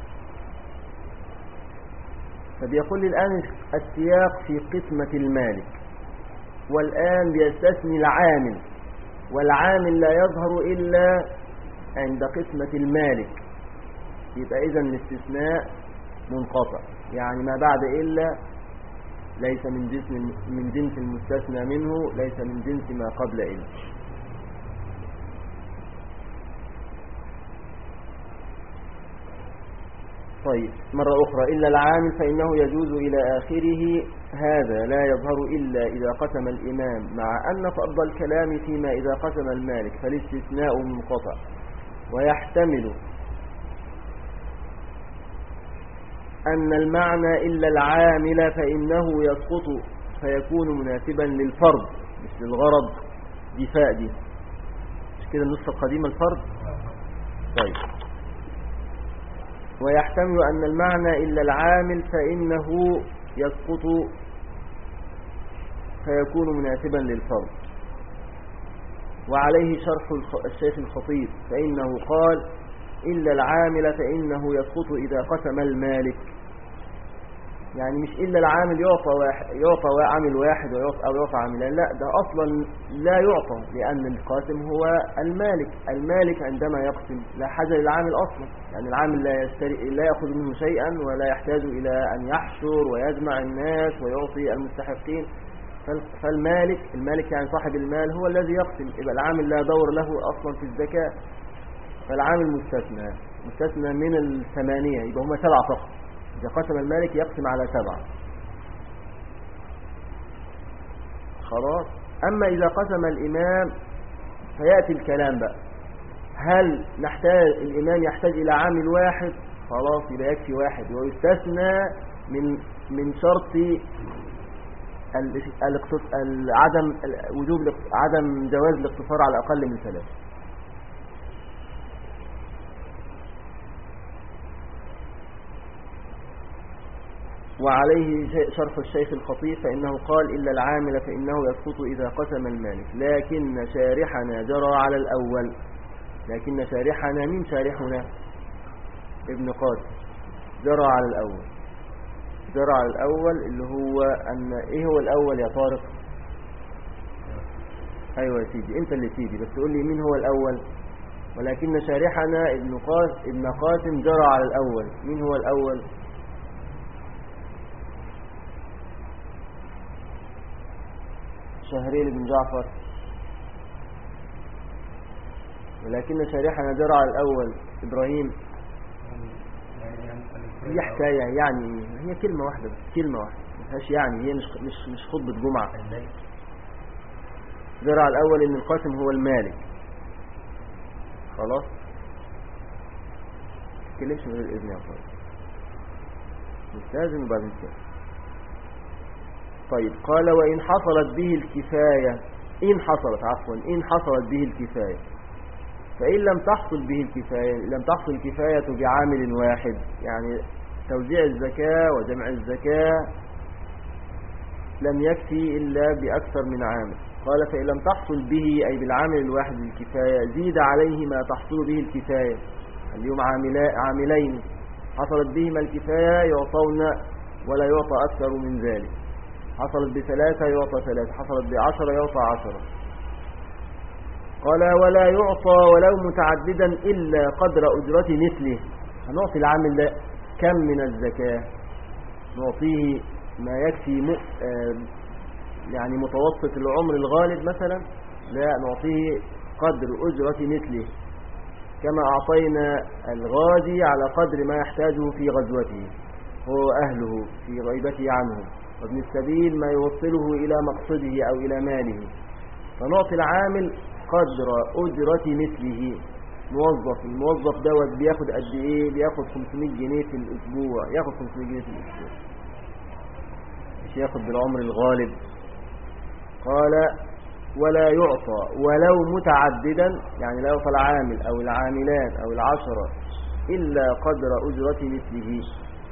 فبيقول لي الآن السياق في قسمة المالك، والآن بيستثني العامل، والعامل لا يظهر إلا عند قسمة المالك. يبقى إذن الاستثناء منقطع، يعني ما بعد إلا ليس من جنس من جنس المستثنى منه، ليس من جنس ما قبل إلا. طيب مرة أخرى، إلا العامل فإنه يجوز إلى آخره. هذا لا يظهر إلا إذا قسم الإمام، مع أن فرض الكلام فيما إذا قسم المالك، فالاستثناء منقطع. ويحتمل أن المعنى إلا العامل فإنه يسقط فيكون مناسبا للفرض مش للغرض. دي فاء دي مش كده النسخة القديمة الفرض. طيب، ويحتمل أن المعنى إلا العامل فإنه يسقط فيكون مناسبا للفرض. وعليه شرح الشيخ الخطيب، فإنه قال إلا العامل فإنه يسقط إذا قسم المالك. يعني مش إلا العامل يعطى واحد، يعطى عامل واحد أو يعطى عاملان، لا، ده أصلا لا يعطى، لأن القاسم هو المالك. المالك عندما يقسم لا حاجة للعامل أصلا، يعني العامل لا يشتري لا يأخذ منه شيئا ولا يحتاج إلى أن يحشر ويجمع الناس ويعطي المستحقين. فالمالك المالك يعني صاحب المال هو الذي يقسم، يبقى العامل لا دور له أصلا في الزكاة. فالعامل مستثنى مستثنى من الثمانية، يبقى هم سبعة فقط. إذا قسم المالك يقسم على سبعة خلاص. أما إذا قسم الإمام فيأتي الكلام بقى، هل نحتاج الإمام يحتاج إلى عامل واحد؟ خلاص يبقى يكفي واحد، ويستثنى من من شرط عدم وجوب عدم جواز الاقتصار على أقل من ثلاث. وعليه شرح الشيخ الخطيب، فإنه قال إلا العامل فإنه يسقط إذا قسم المالك، لكن شارحنا جرى على الأول. لكن شارحنا من شارحنا ابن قاسم جرى على الأول. جرى على الأول اللي هو أن إيه هو الأول يا طارق؟ أيوة يا سيدي، أنت اللي سيدي، بس تقول لي مين هو الأول؟ ولكن شارحنا ابن قاسم ابن قاسم جرى على الأول. مين هو الأول؟ شهريل بن جعفر. ولكن شارحنا جرى على الأول. إبراهيم. هي حكاية يعني هي كلمة واحدة بس، كلمة واحدة مفيهاش يعني، هي مش مش مش خطبة جمعة. جرى على الأول إن القاسم هو المالك. خلاص تتكلمش من غير الإذن يا طارق، مش لازم يبقى كده. طيب قال وإن حصلت به الكفاية، إن حصلت عفوا إن حصلت به الكفاية، فإن لم تحصل به الكفاية، لم تحصل الكفاية بعامل واحد، يعني توزيع الزكاة وجمع الزكاة لم يكفي إلا بأكثر من عامل. قال فإن لم تحصل به أي بالعامل الواحد الكفاية زيد عليه ما تحصل به الكفاية. اليوم عاملين حصلت بهما الكفاية يعطون ولا يعطى أكثر من ذلك، حصلت بثلاثة يعطى ثلاثة، حصلت بعشرة يعطى عشرة. قال ولا يعطى ولو متعددا إلا قدر أجرة مثله. هنعطي العامل ده كم من الزكاة؟ نعطيه ما يكفي م... يعني متوسط العمر الغالب مثلا؟ لا، نعطيه قدر أجرة مثله، كما أعطينا الغازي على قدر ما يحتاجه في غزوته هو أهله في غيبته عنه، وابن السبيل ما يوصله إلى مقصده أو إلى ماله. فنعطي العامل قدر أجرة مثله. موظف، الموظف دوت بياخد قد إيه؟ بياخد خمسمائة جنيه في الأسبوع، ياخد خمسمائة جنيه في الأسبوع، مش ياخد بالعمر الغالب. قال ولا يعطى ولو متعددا، يعني لا يعطى العامل أو العاملان أو العشرة إلا قدر أجرة مثله،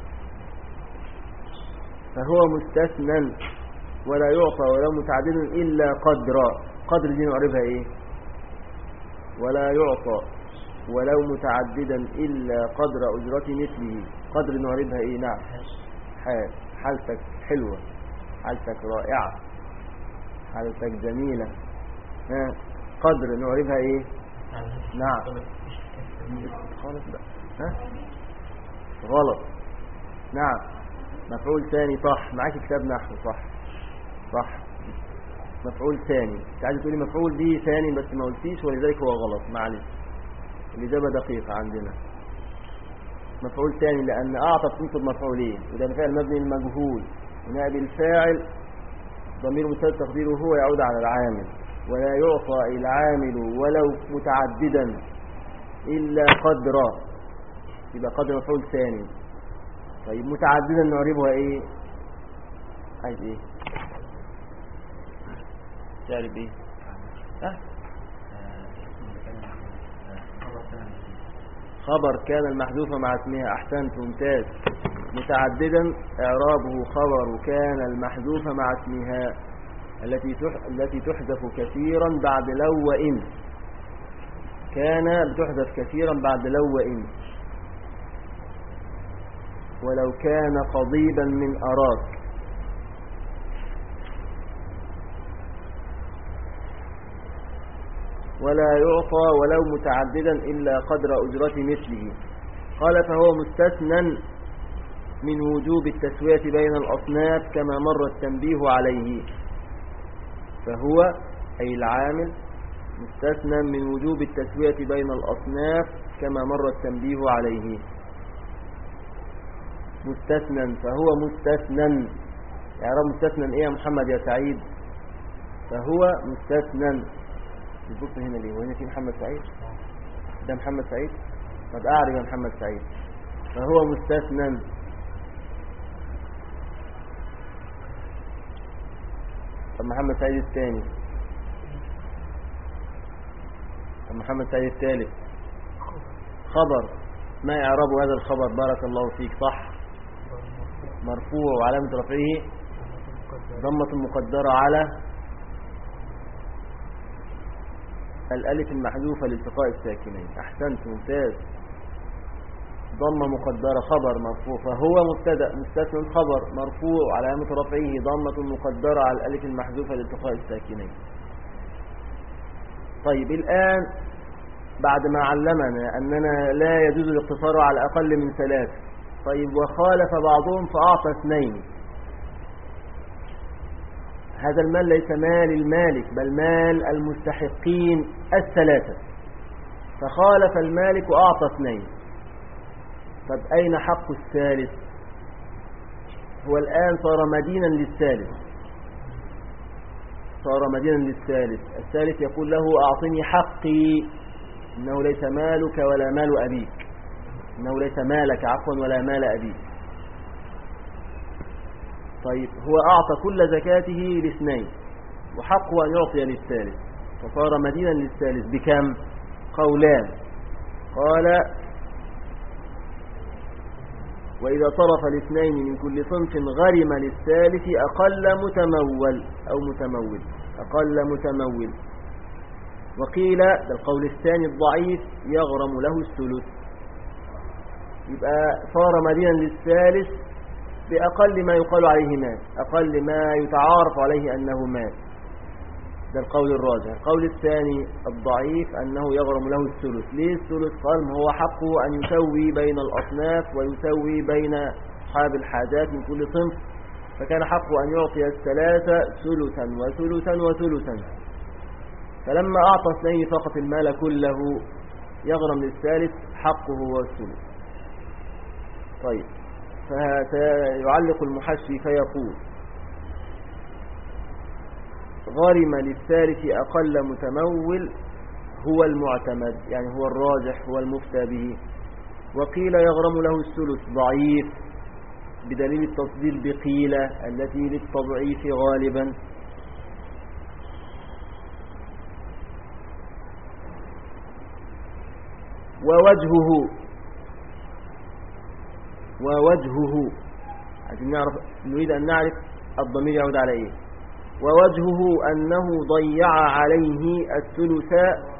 فهو مستثنى. ولا يعطى ولو متعددا إلا قدر، قدر دي نعرفها إيه؟ ولا يعطى ولو متعددا إلا قدر أجرة مثله، قدر نعرفها إيه؟ نعم، حال. حالتك حلوة، حالتك رائعة، حالتك جميلة. ها، قدر نعرفها إيه؟ نعم، خالص بقى. ها، غلط. نعم، مفعول ثاني. صح، معاك كتاب نحو. صح صح، مفعول ثاني. انت عايز تقولي مفعول به ثاني بس ما قلتيش، ولذلك هو غلط. معلش، الإجابة دقيقة عندنا. مفعول ثاني لأن أعطى تنصب مفعولين، وده فعل مبني المجهول، ونائب الفاعل ضمير مستتر تقديره هو يعود على العامل. ولا يعطى العامل ولو متعددا إلا قدر، يبقى قدر مفعول ثاني. طيب متعددا نعربها إيه؟ عايز إيه؟ تعرف إيه؟ أه؟ خبر كان المحذوفة مع اسمها. أحسنت، ممتاز. متعددا إعرابه خبر كان المحذوفة مع اسمها التي التي تحذف كثيرا بعد لو وإن. كان بتحذف كثيرا بعد لو وإن. ولو كان قضيبا من أراك. ولا يعطى ولو متعددا إلا قدر أجرة مثله. قال فهو مستثنى من وجوب التسوية بين الأصناف كما مر التنبيه عليه. فهو أي العامل مستثنى من وجوب التسوية بين الأصناف كما مر التنبيه عليه. مستثنى، فهو مستثنى. يعرف مستثنى إيه يا محمد يا سعيد؟ فهو مستثنى. بص هنا ليه، وهنا في محمد سعيد، ده محمد سعيد. طب أعرف يا محمد سعيد. فهو مستثنى. طب محمد سعيد الثاني. طب محمد سعيد الثالث. خبر، ما إعراب هذا الخبر؟ بارك الله فيك. صح، مرفوع وعلامة رفعه ضمة مقدرة على الألف المحذوفة لالتقاء الساكنين. أحسنت، ممتاز. ضمة مقدرة خبر مرفوع، فهو مبتدأ مستثنى خبر مرفوع علامة رفعه ضمة مقدرة على الألف المحذوفة لالتقاء الساكنين. طيب الآن بعد ما علمنا أننا لا يجوز الاقتصار على أقل من ثلاث، طيب وخالف بعضهم فأعطى اثنين، هذا المال ليس مال المالك بل مال المستحقين الثلاثة، فخالف المالك وأعطى اثنين. طب أين حق الثالث؟ هو الآن صار مدينا للثالث، صار مدينا للثالث الثالث يقول له أعطني حقي، إنه ليس مالك ولا مال أبيك، إنه ليس مالك عفوا ولا مال أبيك. طيب هو أعطى كل زكاته لاثنين وحقه أن يعطي للثالث، فصار مدينا للثالث بكم؟ قولان. قال وإذا صرف الاثنين من كل صنف غرم للثالث أقل متمول أو متمول أقل متمول. وقيل ده القول الثاني الضعيف يغرم له الثلث، يبقى صار مدينا للثالث بأقل ما يقال عليه مال، أقل ما يتعارف عليه أنه مال، ده القول الراجح. القول الثاني الضعيف أنه يغرم له الثلث. ليه الثلث؟ قال ما هو حقه أن يسوي بين الأصناف ويسوي بين أصحاب الحاجات من كل صنف، فكان حقه أن يعطي الثلاثة ثلثا وثلثا وثلثا، فلما أعطى اثنين فقط المال كله يغرم للثالث حقه هو الثلث. طيب فسيعلق المحشي فيقول غرم للثالث أقل متمول هو المعتمد، يعني هو الراجح هو المفتى به. وقيل يغرم له الثلث ضعيف بدليل التصدير بقيلة التي للتضعيف غالبا. ووجهه ووجهه عشان نعرف، نريد أن نعرف الضمير يعود على إيه. ووجهه أنه ضيع عليه الثلث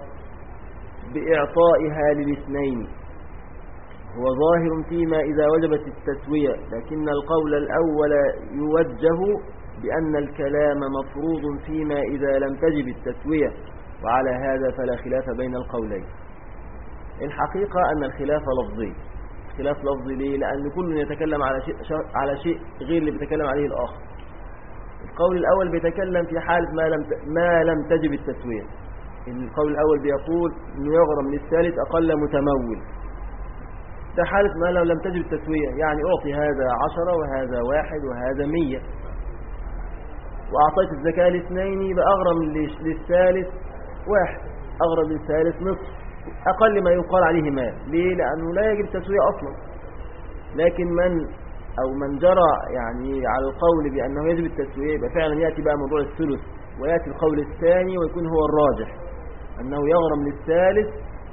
بإعطائها للاثنين، هو ظاهر فيما إذا وجبت التسوية، لكن القول الأول يوجه بأن الكلام مفروض فيما إذا لم تجب التسوية، وعلى هذا فلا خلاف بين القولين. الحقيقة أن الخلاف لفظي، خلاف لفظي ليه؟ لأن كل يتكلم على شيء, على شيء غير اللي بيتكلم عليه الآخر. القول الأول بيتكلم في حالة ما لم ما لم تجب التسوية، القول الأول بيقول إنه يغرم للثالث أقل متمول، ده حالة ما لو لم تجب التسوية، يعني أعطي هذا عشرة وهذا واحد وهذا مية، وأعطيت الزكاة لاثنين يبقى أغرم للثالث واحد، أغرم للثالث نصف، أقل ما يقال عليه مال. ليه؟ لأنه لا يجب التسوية أصلا. لكن من أو من جرى يعني على القول بأنه يجب التسوية يبقى فعلا يأتي بقى موضوع الثلث، ويأتي القول الثاني ويكون هو الراجح أنه يغرم للثالث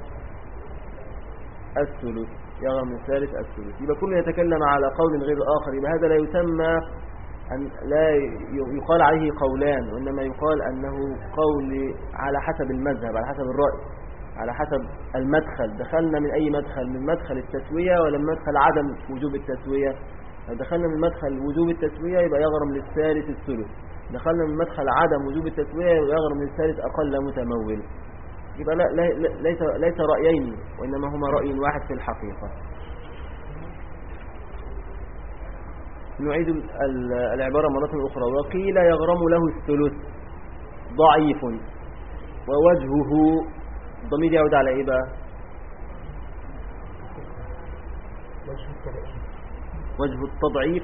الثلث، يغرم للثالث الثلث. يبقى كل يتكلم على قول غير آخر، يبقى هذا لا يسمى أن لا يقال عليه قولان، وإنما يقال أنه قول على حسب المذهب، على حسب الرأي، على حسب المدخل. دخلنا من أي مدخل؟ من مدخل التسوية ولا من مدخل عدم وجوب التسوية؟ دخلنا من مدخل وجوب التسوية يبقى يغرم للثالث الثلث، دخلنا من مدخل عدم وجوب التسوية يبقى يغرم للثالث أقل متمول. يبقى لا ليس ليس رأيين، وإنما هما رأي واحد في الحقيقة. نعيد العبارة مرة أخرى. وقيل يغرم له الثلث ضعيف، ووجهه الضمير يعود على إيه بقى؟ وجه التضعيف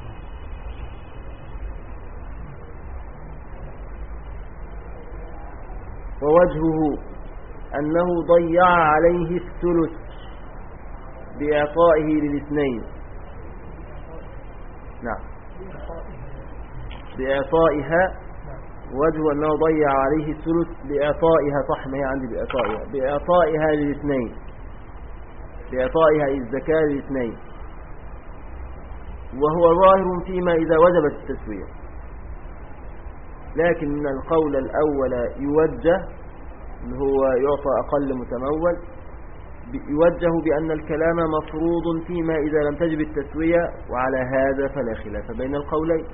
ووجهه أنه ضيع عليه الثلث بإعطائه للاثنين. نعم، بإعطائها. وجه أنه ضيع عليه الثلث بإعطائها، صح ما هي عندي بإعطائها، بإعطائها للاثنين، بإعطائها الزكاة للاثنين، وهو ظاهر فيما إذا وجبت التسوية. لكن القول الأول يوجه اللي هو يعطى أقل متمول، يوجه بأن الكلام مفروض فيما إذا لم تجب التسوية، وعلى هذا فلا خلاف بين القولين.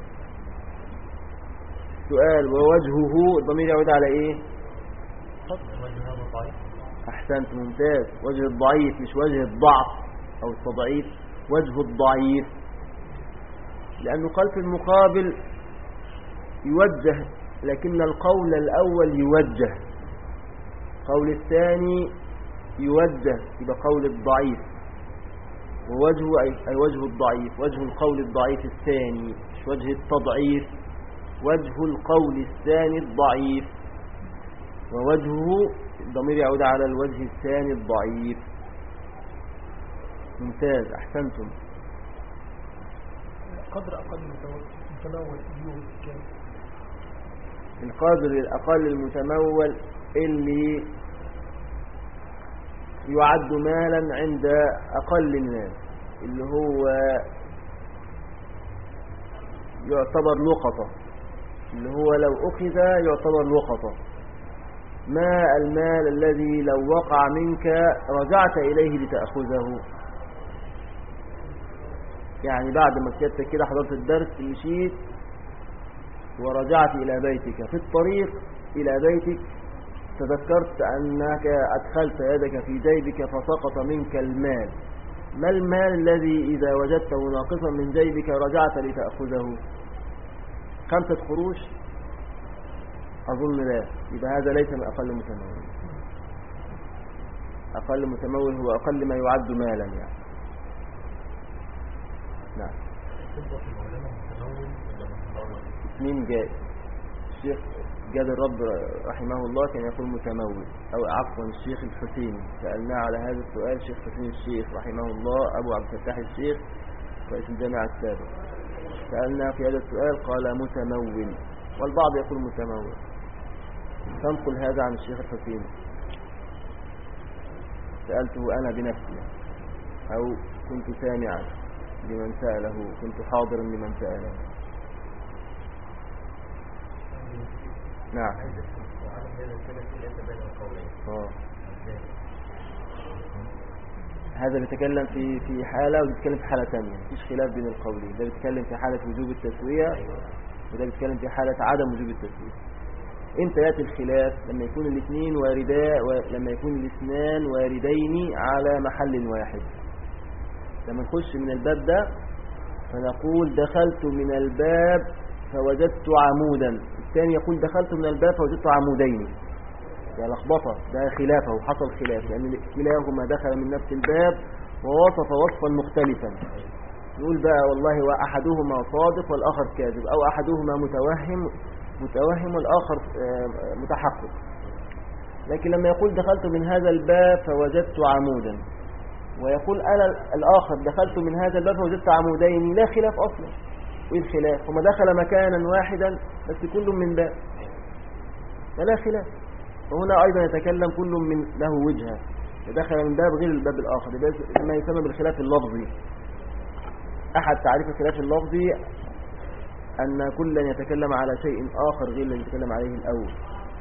سؤال: ووجهه الضمير يعود على إيه؟ أحسنت ممتاز. وجه الضعيف مش وجه الضعف أو التضعيف، وجه الضعيف، لأنه قال في المقابل يوجه، لكن القول الأول يوجه، قول الثاني يوجه، يبقى قول الضعيف. ووجهه أي, أي وجه الضعيف، وجه القول الضعيف الثاني، مش وجه التضعيف، وجه القول الثاني الضعيف، ووجهه الضمير يعود على الوجه الثاني الضعيف. ممتاز أحسنتم. قدر أقل متمول يوم كام؟ القدر الأقل المتمول اللي يعد مالا عند أقل الناس، اللي هو يعتبر لقطة، اللي هو لو أخذ يعتبر لقطة. ما المال الذي لو وقع منك رجعت إليه لتأخذه؟ يعني بعد ما سيادتك كده حضرت الدرس مشيت ورجعت إلى بيتك، في الطريق إلى بيتك تذكرت أنك أدخلت يدك في جيبك فسقط منك المال. ما المال الذي إذا وجدته ناقصا من جيبك رجعت لتأخذه؟ خمسة قروش أظن لا، يبقى هذا ليس من أقل متمول. أقل متمول هو أقل ما يعد مالا يعني. نعم. اثنين جائز. الشيخ جاد الرب رحمه الله كان يقول متمول، أو عفوا الشيخ الحسيني سألناه على هذا السؤال، الشيخ حسين الشيخ رحمه الله أبو عبد الفتاح الشيخ رئيس الجامعة السابق، سألنا في هذا السؤال قال متمول، والبعض يقول متمول. تنقل هذا عن الشيخ الحسيني، سألته أنا بنفسي أو كنت سامعا لمن سأله، كنت حاضرا لمن سأله. نعم. آه. هذا بيتكلم في في حالة وبيتكلم في حالة ثانية، مفيش خلاف بين القولين. ده بيتكلم في حالة وجوب التسوية، وده بيتكلم في حالة عدم وجوب التسوية. امتى يأتي الخلاف؟ لما يكون الاثنين واردا، ولما يكون الاثنان واردين على محل واحد. لما نخش من الباب ده فنقول دخلت من الباب فوجدت عمودا، الثاني يقول دخلت من الباب فوجدت عمودين. ده لخبطة، ده خلافه، حصل خلاف لأن يعني كلاهما دخل من نفس الباب ووصف وصفا مختلفا. نقول بقى والله وأحدهما صادق والآخر كاذب، أو أحدهما متوهم متوهم والآخر متحقق. لكن لما يقول دخلت من هذا الباب فوجدت عمودا، ويقول أنا الآخر دخلت من هذا الباب فوجدت عمودين، لا خلاف أصلا. وإيه الخلاف؟ هما دخل مكانا واحدا بس كل من باب، فلا خلاف. وهنا أيضا يتكلم كل من له وجهة، دخل من باب غير الباب الآخر، ما يسمى بالخلاف اللفظي. أحد تعريف الخلاف اللفظي أن كلا يتكلم على شيء آخر غير الذي يتكلم عليه الأول.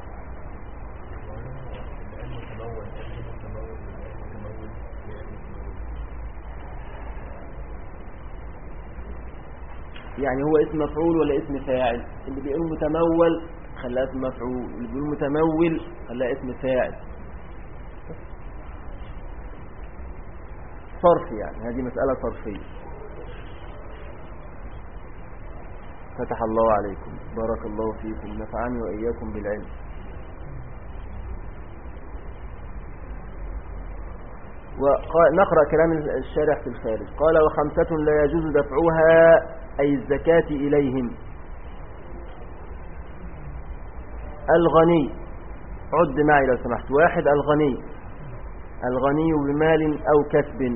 يعني هو اسم مفعول ولا اسم فاعل؟ اللي بيقول متمول خلاه اسم مفعول، اللي بيقول متمول خلاه اسم فاعل. صرف يعني، هذه مسألة صرفية. فتح الله عليكم، بارك الله فيكم، نفعني وإياكم بالعلم. ونقرأ كلام الشارح في الخارج. قال وخمسة لا يجوز دفعها أي الزكاة إليهم: الغني، عد معي لو سمحت. واحد الغني، الغني بمال أو كسب.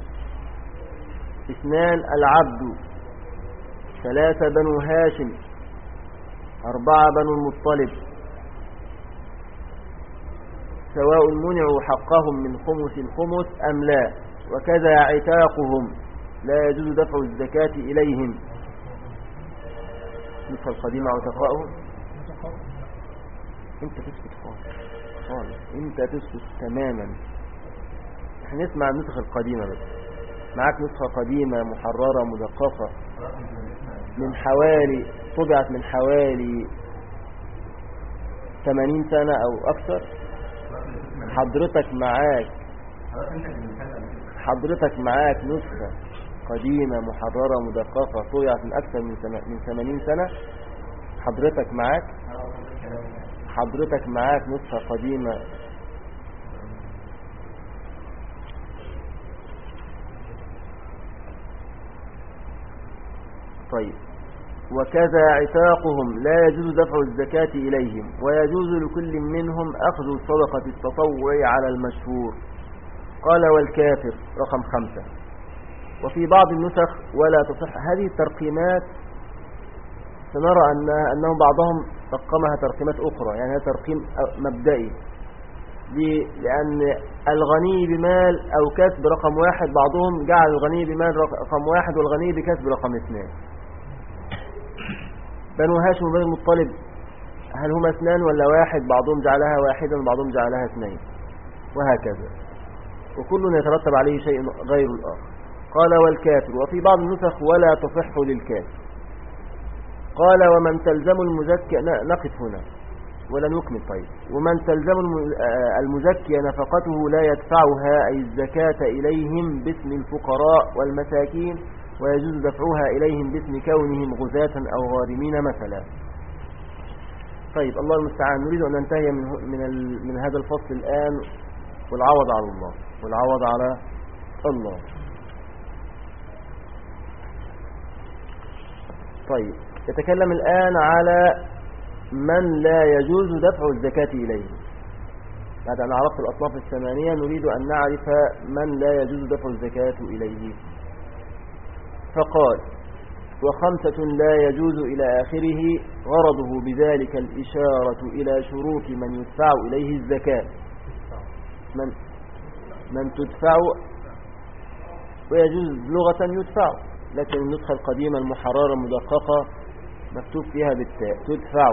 اثنان العبد. ثلاثة بنو هاشم. أربعة بنو المطلب، سواء منعوا حقهم من خمس الخمس أم لا. وكذا عتاقهم لا يجوز دفع الزكاة إليهم. نسخة القديمة عتقائهم. انت تسكت خالص خالص، انت تسكت تماما. احنا نسمع النسخة القديمة بس. معاك نسخة قديمة محررة مدققة من حوالي، طبعت من حوالي ثمانين سنة او اكثر. حضرتك معاك حضرتك معاك نسخة قديمة محررة مدققة طويعت من أكثر من سنة من ثمانين سنة. حضرتك معاك حضرتك معاك نسخة قديمة. طيب. وكذا عتاقهم لا يجوز دفع الزكاة إليهم، ويجوز لكل منهم أخذ صدقة التطوع على المشهور. قال والكافر رقم خمسة. وفي بعض النسخ ولا تصح. هذه الترقيمات سنرى أن أنه بعضهم رقمها ترقيمات أخرى، يعني هذا ترقيم مبدئي، لأن الغني بمال أو كسب رقم واحد، بعضهم جعل الغني بمال رقم واحد والغني بكسب رقم اثنين. بنو هاشم وبنو المطلب هل هما اثنان ولا واحد؟ بعضهم جعلها واحدا وبعضهم جعلها اثنين، وهكذا، وكل يترتب عليه شيء غير الآخر. قال والكافر. وفي بعض النسخ ولا تصح للكافر. قال ومن تلزم المزكي، نقف هنا ولن نكمل. طيب. ومن تلزم المزكي نفقته لا يدفعها أي الزكاة إليهم باسم الفقراء والمساكين، ويجوز دفعها إليهم باسم كونهم غزاة أو غارمين مثلا. طيب. الله المستعان. نريد أن ننتهي من من من هذا الفصل الآن، والعوض على الله والعوض على الله. طيب. يتكلم الآن على من لا يجوز دفع الزكاة إليه. بعد أن عرفت الأصناف الثمانية نريد أن نعرف من لا يجوز دفع الزكاة إليه. فقال وخمسة لا يجوز إلى آخره، غرضه بذلك الإشارة إلى شروط من يدفع إليه الزكاة، من, من تدفع، ويجوز لغة يدفع، لكن النسخة القديمة المحررة المدققة مكتوب فيها بالتاء تدفع.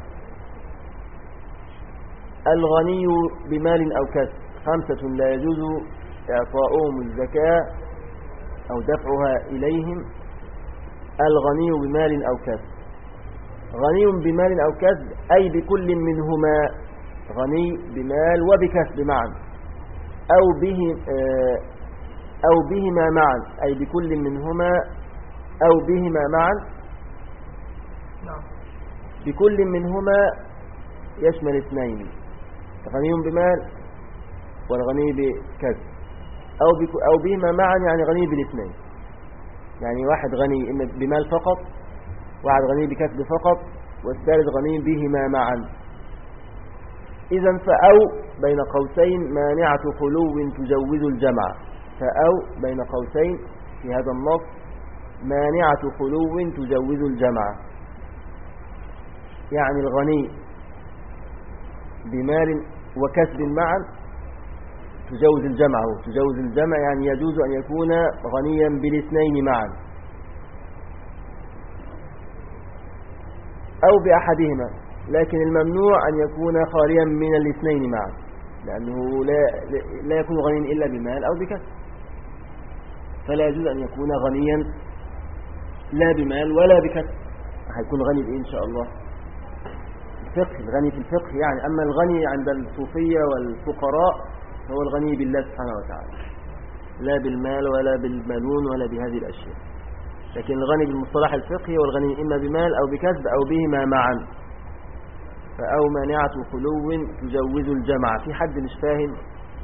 الغني بمال أو كسب. خمسة لا يجوز إعطاؤهم الزكاة أو دفعها إليهم. الغني بمال أو كسب. غني بمال أو كسب أي بكل منهما، غني بمال وبكسب معا، أو به أو بهما معا، أي بكل منهما أو بهما معا. بكل منهما يشمل اثنين، غني بمال والغني بكسب، أو أو بهما معا يعني غني بالاثنين، يعني واحد غني إما بمال فقط، واحد غني بكسب فقط، والثالث غني بهما معا. إذن فأو بين قوسين مانعة خلو تجوز الجمع. فأو بين قوسين في هذا النص مانعة خلو تجوز الجمع، يعني الغني بمال وكسب معا تجوز الجمع. تجوز الجمع يعني يجوز أن يكون غنيا بالاثنين معا أو بأحدهما، لكن الممنوع أن يكون خاليا من الاثنين معا، لأنه لا, لا يكون غنيا إلا بمال أو بكسب، فلا يجوز أن يكون غنيا لا بمال ولا بكسب. هيكون غني بإيه إن شاء الله؟ الفقه، الغني في الفقه يعني. أما الغني عند الصوفية والفقراء هو الغني بالله سبحانه وتعالى، لا بالمال ولا بالمالون ولا بهذه الأشياء. لكن الغني بالمصطلح الفقهي هو الغني إما بمال أو بكسب أو بهما معا. فأو مانعة خلو تجوز الجمع. في حد مش فاهم؟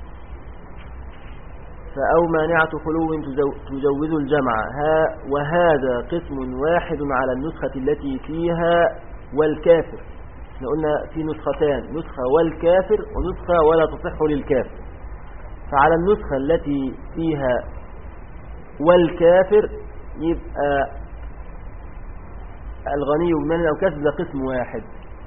فأو مانعة خلو تجوز الجمع. ها وهذا قسم واحد على النسخة التي فيها والكافر. احنا قلنا في نسختان، نسخة والكافر ونسخة ولا تصح للكافر. فعلى النسخة التي فيها والكافر يبقى الغني بمال أو كسب ده قسم واحد.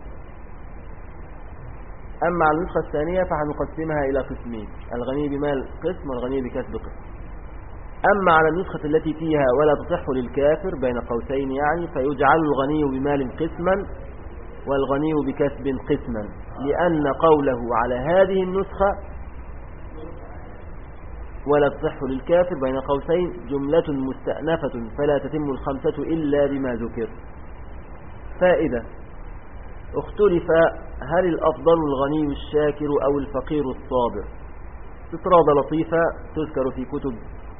أما على النسخة الثانية فهنقسمها إلى قسمين، الغني بمال قسم والغني بكسب قسم. أما على النسخة التي فيها ولا تصح للكافر بين قوسين يعني، فيجعل الغني بمال قسما والغني بكسب قسما، لأن قوله على هذه النسخة ولا تصح للكافر بين قوسين جملة مستأنفة فلا تتم الخمسة إلا بما ذكر. فائدة: اختلف هل الأفضل الغني الشاكر أو الفقير الصابر. استطراد لطيفة تذكر في كتب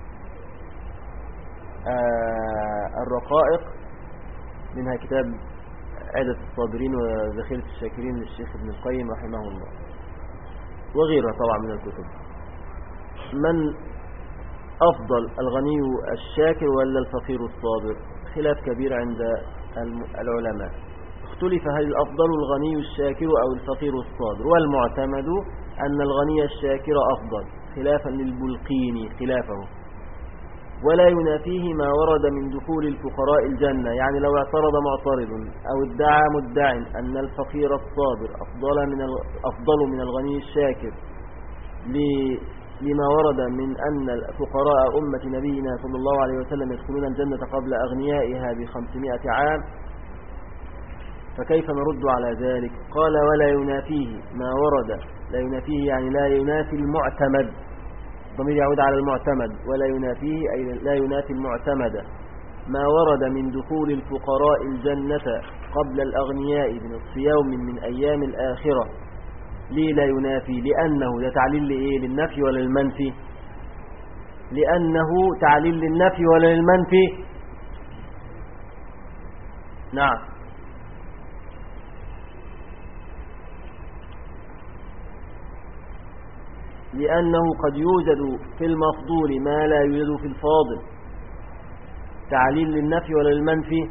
آه الرقائق، منها كتاب عدة الصابرين وذخيرة الشاكرين للشيخ ابن القيم رحمه الله، وغيرها طبعا من الكتب. من أفضل الغني الشاكر ولا الفقير الصابر؟ خلاف كبير عند العلماء. اختلف هل الأفضل الغني الشاكر أو الفقير الصابر، والمعتمد أن الغني الشاكر أفضل، خلافا للبلقيني خلافه. ولا ينافيه ما ورد من دخول الفقراء الجنة، يعني لو اعترض معترض أو ادعى مدع أن الفقير الصابر أفضل من أفضل من الغني الشاكر لما ورد من أن فقراء أمة نبينا صلى الله عليه وسلم يدخلون الجنة قبل أغنيائها بخمسمائة عام، فكيف نرد على ذلك؟ قال ولا ينافيه ما ورد، لا ينافيه يعني لا ينافي المعتمد، الضمير يعود على المعتمد، ولا ينافيه أي لا ينافي المعتمد ما ورد من دخول الفقراء الجنة قبل الأغنياء بنصف يوم من أيام الآخرة. ليه لا ينافي؟ لأنه ده تعليل لإيه؟ للنفي ولا للمنفي؟ لأنه تعليل للنفي ولا للمنفي؟ نعم. لأنه قد يوجد في المفضول ما لا يوجد في الفاضل. تعليل للنفي ولا للمنفي؟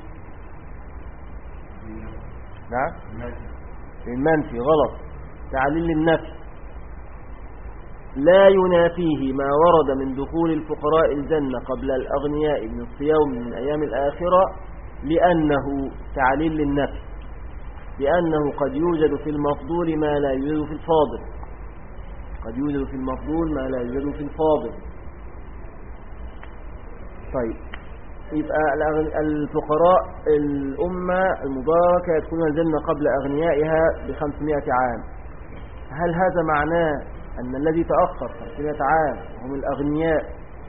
نعم للمنفي. غلط، تعليل للنفي. لا ينافيه ما ورد من دخول الفقراء الجنة قبل الأغنياء بنصف يوم من أيام الآخرة، لأنه تعليل للنفي، لأنه قد يوجد في المفضول ما لا يوجد في الفاضل. قد يوجد في المفضول ما لا يوجد في الفاضل. طيب، يبقى الفقراء الأمة المباركة يدخلون الجنة قبل أغنيائها بخمسمائة عام. هل هذا معناه أن الذي تأخر خمسمائة عام هم الأغنياء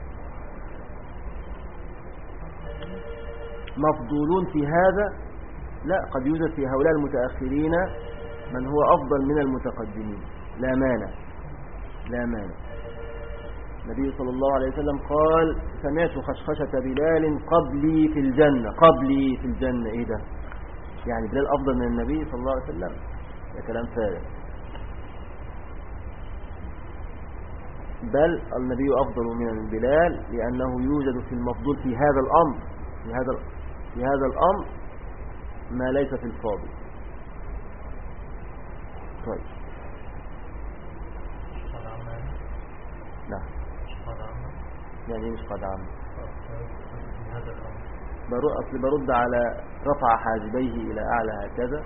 مفضولون في هذا؟ لا، قد يوجد في هؤلاء المتأخرين من هو أفضل من المتقدمين، لا مانع لا مانع. النبي صلى الله عليه وسلم قال سمعت خشخشة بلال قبلي في الجنة. قبلي في الجنة، ايه ده؟ يعني بلال أفضل من النبي صلى الله عليه وسلم؟ ده كلام فارغ. بل النبي أفضل من بلال لأنه يوجد في المفضول في هذا الأمر في هذا في هذا الأمر ما ليس في الفاضل. طيب، نعم. يعني مش قد عام أصل برد على رفع حاجبيه إلى أعلى هكذا،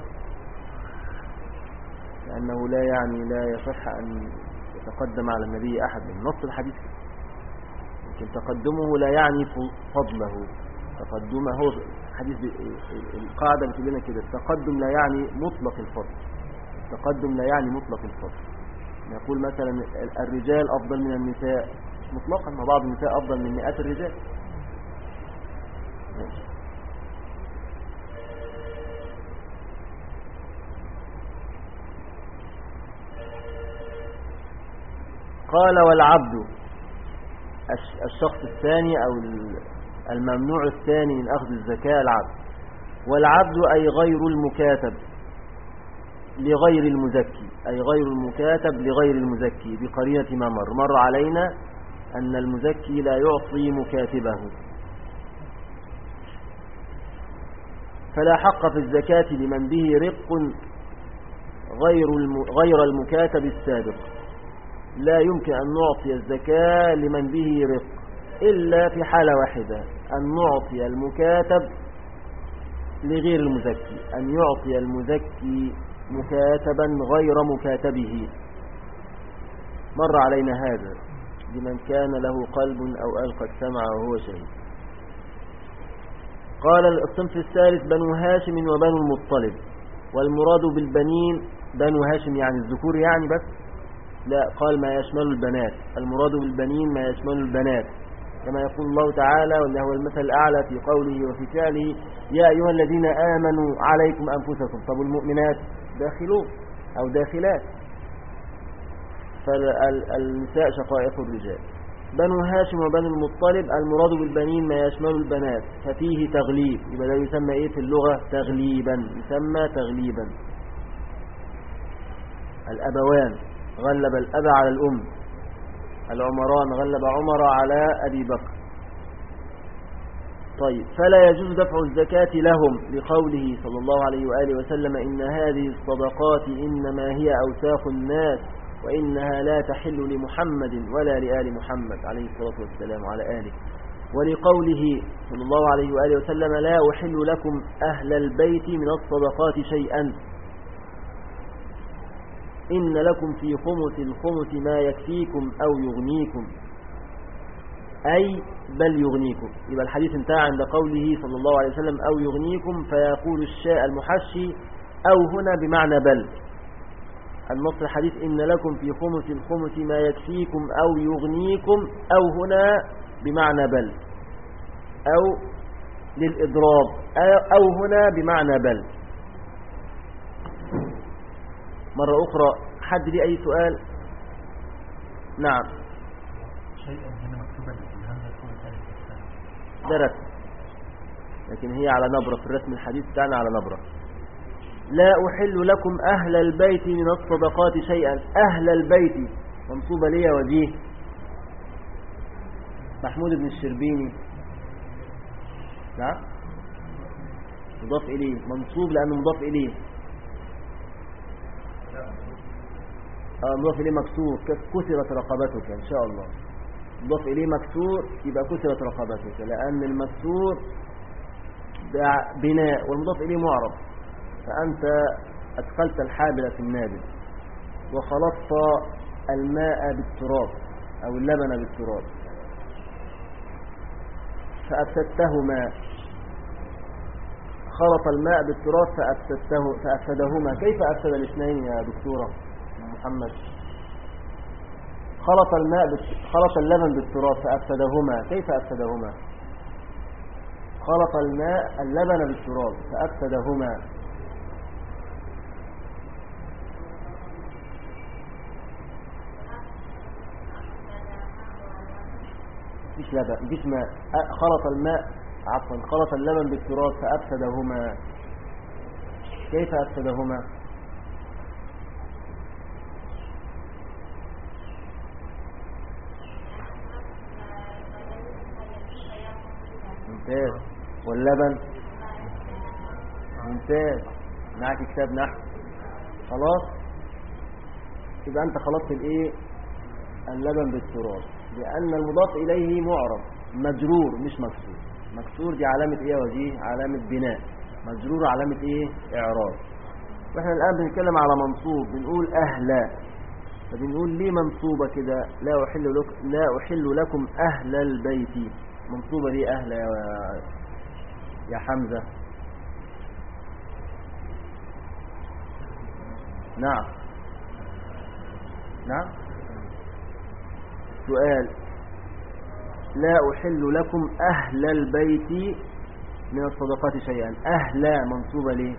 لأنه لا يعني لا يصح أن يتقدم على النبي أحد من نص الحديث، لكن تقدمه لا يعني فضله. تقدمه هو حديث القاعدة بتقول لنا كده، التقدم لا يعني مطلق الفضل. التقدم لا يعني مطلق الفضل. نقول مثلا الرجال أفضل من النساء مطلقا، ما بعض النساء أفضل من مئات الرجال. ماشي. قال والعبد الشخص الثاني أو الممنوع الثاني من أخذ الزكاة العبد. والعبد أي غير المكاتب لغير المزكي، أي غير المكاتب لغير المزكي بقرينة ما مر مر علينا أن المزكي لا يعطي مكاتبه، فلا حق في الزكاة لمن به رق غير غير المكاتب السابق. لا يمكن أن نعطي الزكاة لمن به رق إلا في حالة واحدة، أن نعطي المكاتب لغير المزكي، أن يعطي المزكي مكاتبا غير مكاتبه. مر علينا هذا لمن كان له قلب أو ألقى السمع وهو شهيد. قال الصنف الثالث بنو هاشم وبنو المطلب. والمراد بالبنين بنو هاشم يعني الذكور يعني بس؟ لا، قال ما يشمل البنات. المراد بالبنين ما يشمل البنات، كما يقول الله تعالى وإنه هو المثل الأعلى في قوله وفي فعله يا أيها الذين آمنوا عليكم أنفسكم. طب المؤمنات داخلون أو داخلات، فالنساء شقائق الرجال. بنو هاشم وبنو المطلب المراد بالبنين ما يشمل البنات، ففيه تغليب، يبقى ده يسمى ايه في اللغة؟ تغليبا، يسمى تغليبا. الأبوان غلب الأب على الأم، العمران غلب عمر على أبي بكر. طيب، فلا يجوز دفع الزكاة لهم لقوله صلى الله عليه وآله وسلم إن هذه الصدقات إنما هي أوساخ الناس وإنها لا تحل لمحمد ولا لآل محمد عليه الصلاة والسلام وعلى آله. ولقوله صلى الله عليه وآله وسلم لا أحل لكم أهل البيت من الصدقات شيئا إن لكم في خمس الخمس ما يكفيكم أو يغنيكم، أي بل يغنيكم. يبقى الحديث انتهى عند قوله صلى الله عليه وسلم أو يغنيكم، فيقول الشاء المحشي أو هنا بمعنى بل. النص الحديث إن لكم في خمس الخمس ما يكفيكم أو يغنيكم، أو هنا بمعنى بل، أو للإضراب، أو هنا بمعنى بل. مرة أخرى، حد لي أي سؤال؟ نعم. شيئا هنا مكتوبا الهمزة تكون ألف. درس، لكن هي على نبرة في الرسم الحديث بتاعنا على نبرة. لا أحل لكم أهل البيت من الصدقات شيئا. أهل البيت منصوبة لي وجيه محمود بن الشربيني. نعم، مضاف إليه، منصوب لأنه مضاف إليه. آه مضاف إليه مكسور، كسرت رقبتك إن شاء الله. مضاف إليه مكسور يبقى كسرت رقبتك، لأن المكسور بناء والمضاف إليه معرب، فأنت أدخلت الحابل في النابل وخلطت الماء بالتراب أو اللبن بالتراب فأفسدتهما. خلط الماء بالتراب فأفسدته فأفسدهما. كيف أفسد الاثنين يا دكتورة محمد؟ خلط الماء بت... خلط اللبن بالتراب فأفسدهما. كيف أفسدهما؟ خلط الماء اللبن بالتراب فأفسدهما. مفيش لبن، مفيش ماء. خلط الماء عفوا خلط اللبن بالتراب فأفسدهما. كيف أفسدهما؟ ممتاز. واللبن ممتاز. معك كتاب نحو. خلاص، يبقى أنت خلطت الإيه؟ اللبن بالتراب، لأن المضاف إليه معرب مجرور مش مكسور. مكسور دي علامة إيه يا وجيه؟ علامة بناء. مجرور علامة إيه؟ إعراب. وإحنا الآن بنتكلم على منصوب، بنقول أهلا، فبنقول ليه منصوبة كده؟ لا أحل لك لا أحل لكم أهل البيت. منصوبة ليه أهل يا يا حمزة؟ نعم نعم. سؤال: لا أحل لكم أهل البيت من الصدقات شيئا. أهل منصوبة ليه؟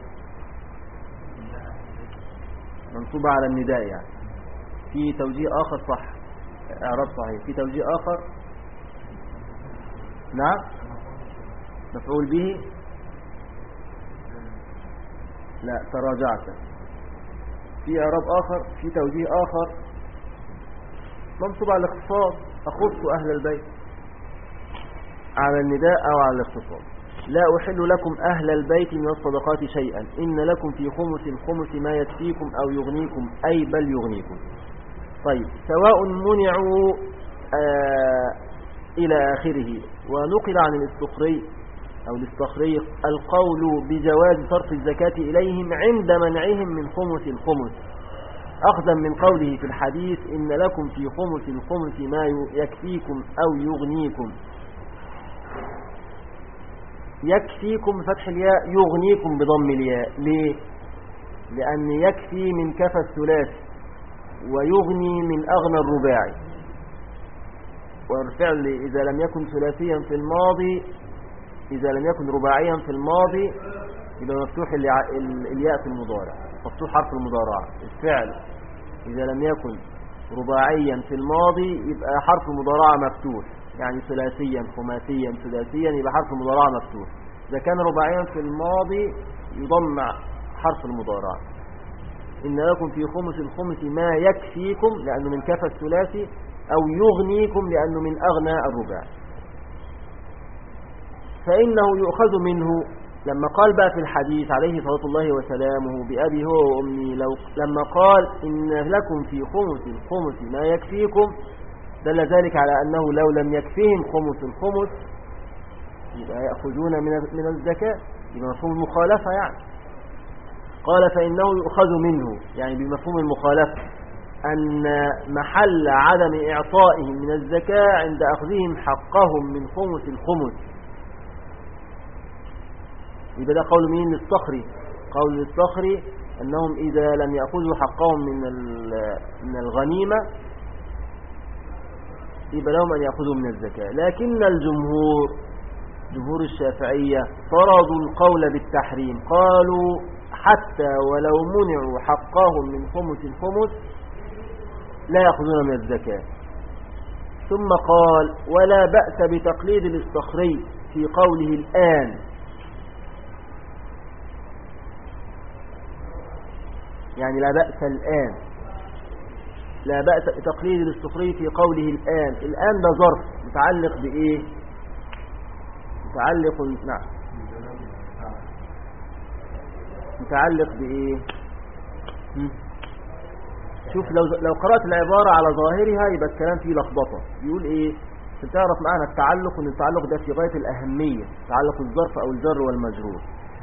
منصوبة على النداء يعني. في توجيه آخر صح، إعراب صحيح. في توجيه آخر نعم، مفعول به. لا، تراجعت. في إعراب آخر، في توجيه آخر منصوب على الاختصاص، أخص أهل البيت على النداء أو على الاختصاص. لا أحل لكم أهل البيت من الصدقات شيئا إن لكم في خمس الخمس ما يكفيكم أو يغنيكم، أي بل يغنيكم. طيب، سواء منعوا آه إلى آخره. ونقل عن الاستخري أو الاستخري القول بجواز صرف الزكاة إليهم عند منعهم من خمس الخمس، أخذا من قوله في الحديث إن لكم في خمس الخمس ما يكفيكم أو يغنيكم. يكفيكم بفتح الياء، يغنيكم بضم الياء. ليه؟ لأن يكفي من كفى الثلاث، ويغني من أغنى الرباعي. والفعل إذا لم يكن ثلاثيا في الماضي إذا لم يكن رباعيا في الماضي يبقى مفتوح الياء الياء في المضارع، مفتوح حرف المضارعة. الفعل إذا لم يكن رباعيا في الماضي يبقى حرف المضارعة مفتوح، يعني ثلاثيا خماسيا سداسيا يبقى حرف المضارعة مفتوح. إذا كان رباعيا في الماضي يضم حرف المضارعة. إن لكم في خمس الخمس ما يكفيكم لأنه من كفى الثلاثي، أو يغنيكم لأنه من أغنى الرباع. فإنه يؤخذ منه لما قال بقى في الحديث عليه صلاة الله وسلامه بأبي هو وأمي، لو لما قال إن لكم في خمس الخمس ما يكفيكم دل ذلك على أنه لو لم يكفيهم خمس الخمس يبقى يأخذون من من الزكاة، يبقى مفهوم المخالفة. يعني قال فإنه يؤخذ منه يعني بمفهوم المخالفة أن محل عدم إعطائهم من الزكاة عند أخذهم حقهم من خمس الخمس. يبقى ده قول مين؟ للصخري. قول للصخري أنهم إذا لم يأخذوا حقهم من من الغنيمة يبقى لهم أن يأخذوا من الزكاة. لكن الجمهور جمهور الشافعية فرضوا القول بالتحريم، قالوا حتى ولو منعوا حقهم من خمس الخمس لا يأخذون من الزكاة. ثم قال ولا بأس بتقليد الاستخري في قوله الآن، يعني لا بأس الآن، لا بأس بتقليد الاستخري في قوله الآن. الآن ده ظرف متعلق بإيه؟ متعلق نعم متعلق بإيه؟ شوف لو لو قرأت العبارة على ظاهرها يبقى الكلام فيه لخبطة. بيقول إيه؟ عشان تعرف معنى التعلق، وإن التعلق ده في غاية الأهمية، تعلق الظرف أو الجر والمجرور.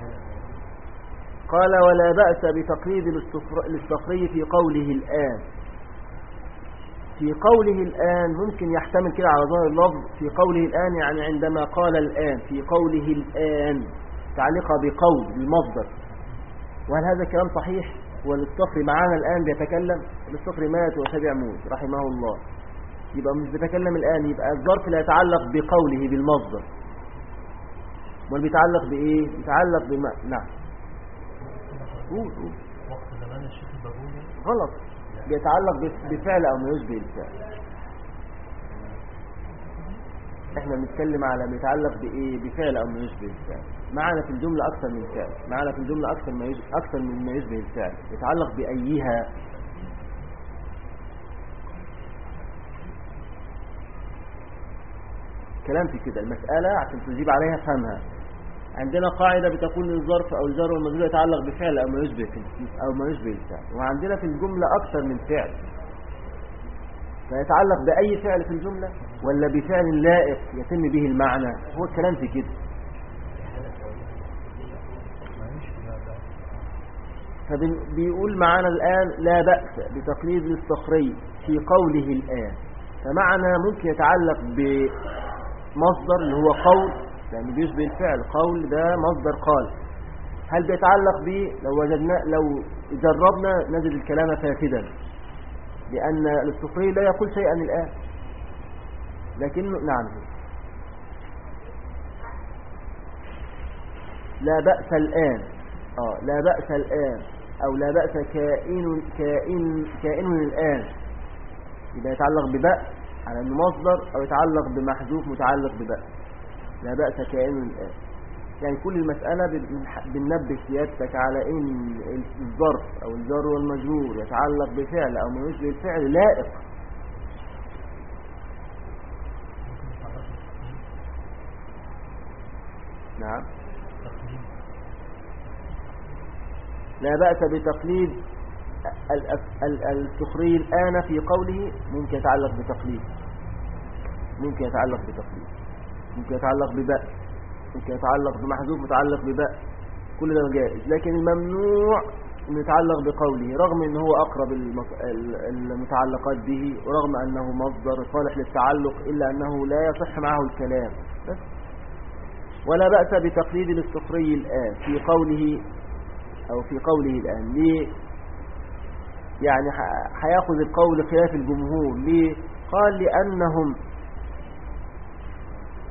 قال ولا بأس بتقليد الاستخري في قوله الآن. في قوله الآن ممكن يحتمل كده على ظاهر اللفظ في قوله الآن، يعني عندما قال الآن في قوله الآن تعلقها بقول المصدر. وهل هذا الكلام صحيح؟ والاستخري معانا الآن بيتكلم؟ الاستخري مات وتبع موت رحمه الله، يبقى مش بيتكلم الآن، يبقى الظرف لا يتعلق بقوله بالمصدر، ولا بيتعلق بإيه؟ بيتعلق بما نعم قول قول وقت زمان الشيخ البابوني غلط، بيتعلق بفعل أو ما يشبه الفعل. احنا بنتكلم على بيتعلق بإيه؟ بفعل أو ما يشبه الفعل. معنا في الجملة أكثر من فعل، معنا في الجملة أكثر ما يشبه أكثر من ما يشبه الفعل. يتعلق بأيها؟ كلام في كده المسألة عشان تجيب عليها فهمها. عندنا قاعدة بتقول الظرف أو الجر والمجرور يتعلق بفعل أو ما يشبه أو ما يشبه الفعل، وعندنا في الجملة أكثر من فعل، فيتعلق بأي فعل في الجملة ولا بفعل لائق يتم به المعنى. هو الكلام في كده. فبيقول معنا الآن لا بأس بتقليد الاستخري في قوله الآن، فمعنى ممكن يتعلق بمصدر اللي هو قول، لأنه بيشبه الفعل. قول ده مصدر قال. هل بيتعلق به؟ لو وجدنا لو جربنا نجد الكلام فاسدا، لأن الاستخري لا يقول شيئا الآن، لكنه نعم لا بأس الآن، آه لا بأس الآن، أو لا بأس كائن كائن كائن الآن، يبقى يتعلق ببأس على أنه مصدر، أو يتعلق بمحذوف متعلق ببأس. لا بأس كائن الآن، يعني كل المسألة بننبه سيادتك على إن الظرف أو الجر والمجرور يتعلق بفعل أو ما يشبه الفعل لائق. نعم لا بأس بتقليد السخري الآن في قوله، ممكن يتعلق بتقليد، ممكن يتعلق بتقليد، ممكن يتعلق ببأس، ممكن يتعلق بمحذوف متعلق ببأس، كل ده جائز. لكن الممنوع أن يتعلق بقوله، رغم أنه هو أقرب المتعلقات به، ورغم أنه مصدر صالح للتعلق، إلا أنه لا يصح معه الكلام. بس ولا بأس بتقليد الاستخري الآن في قوله أو في قوله الآن. ليه؟ يعني هياخذ القول خلاف الجمهور. ليه؟ قال لأنهم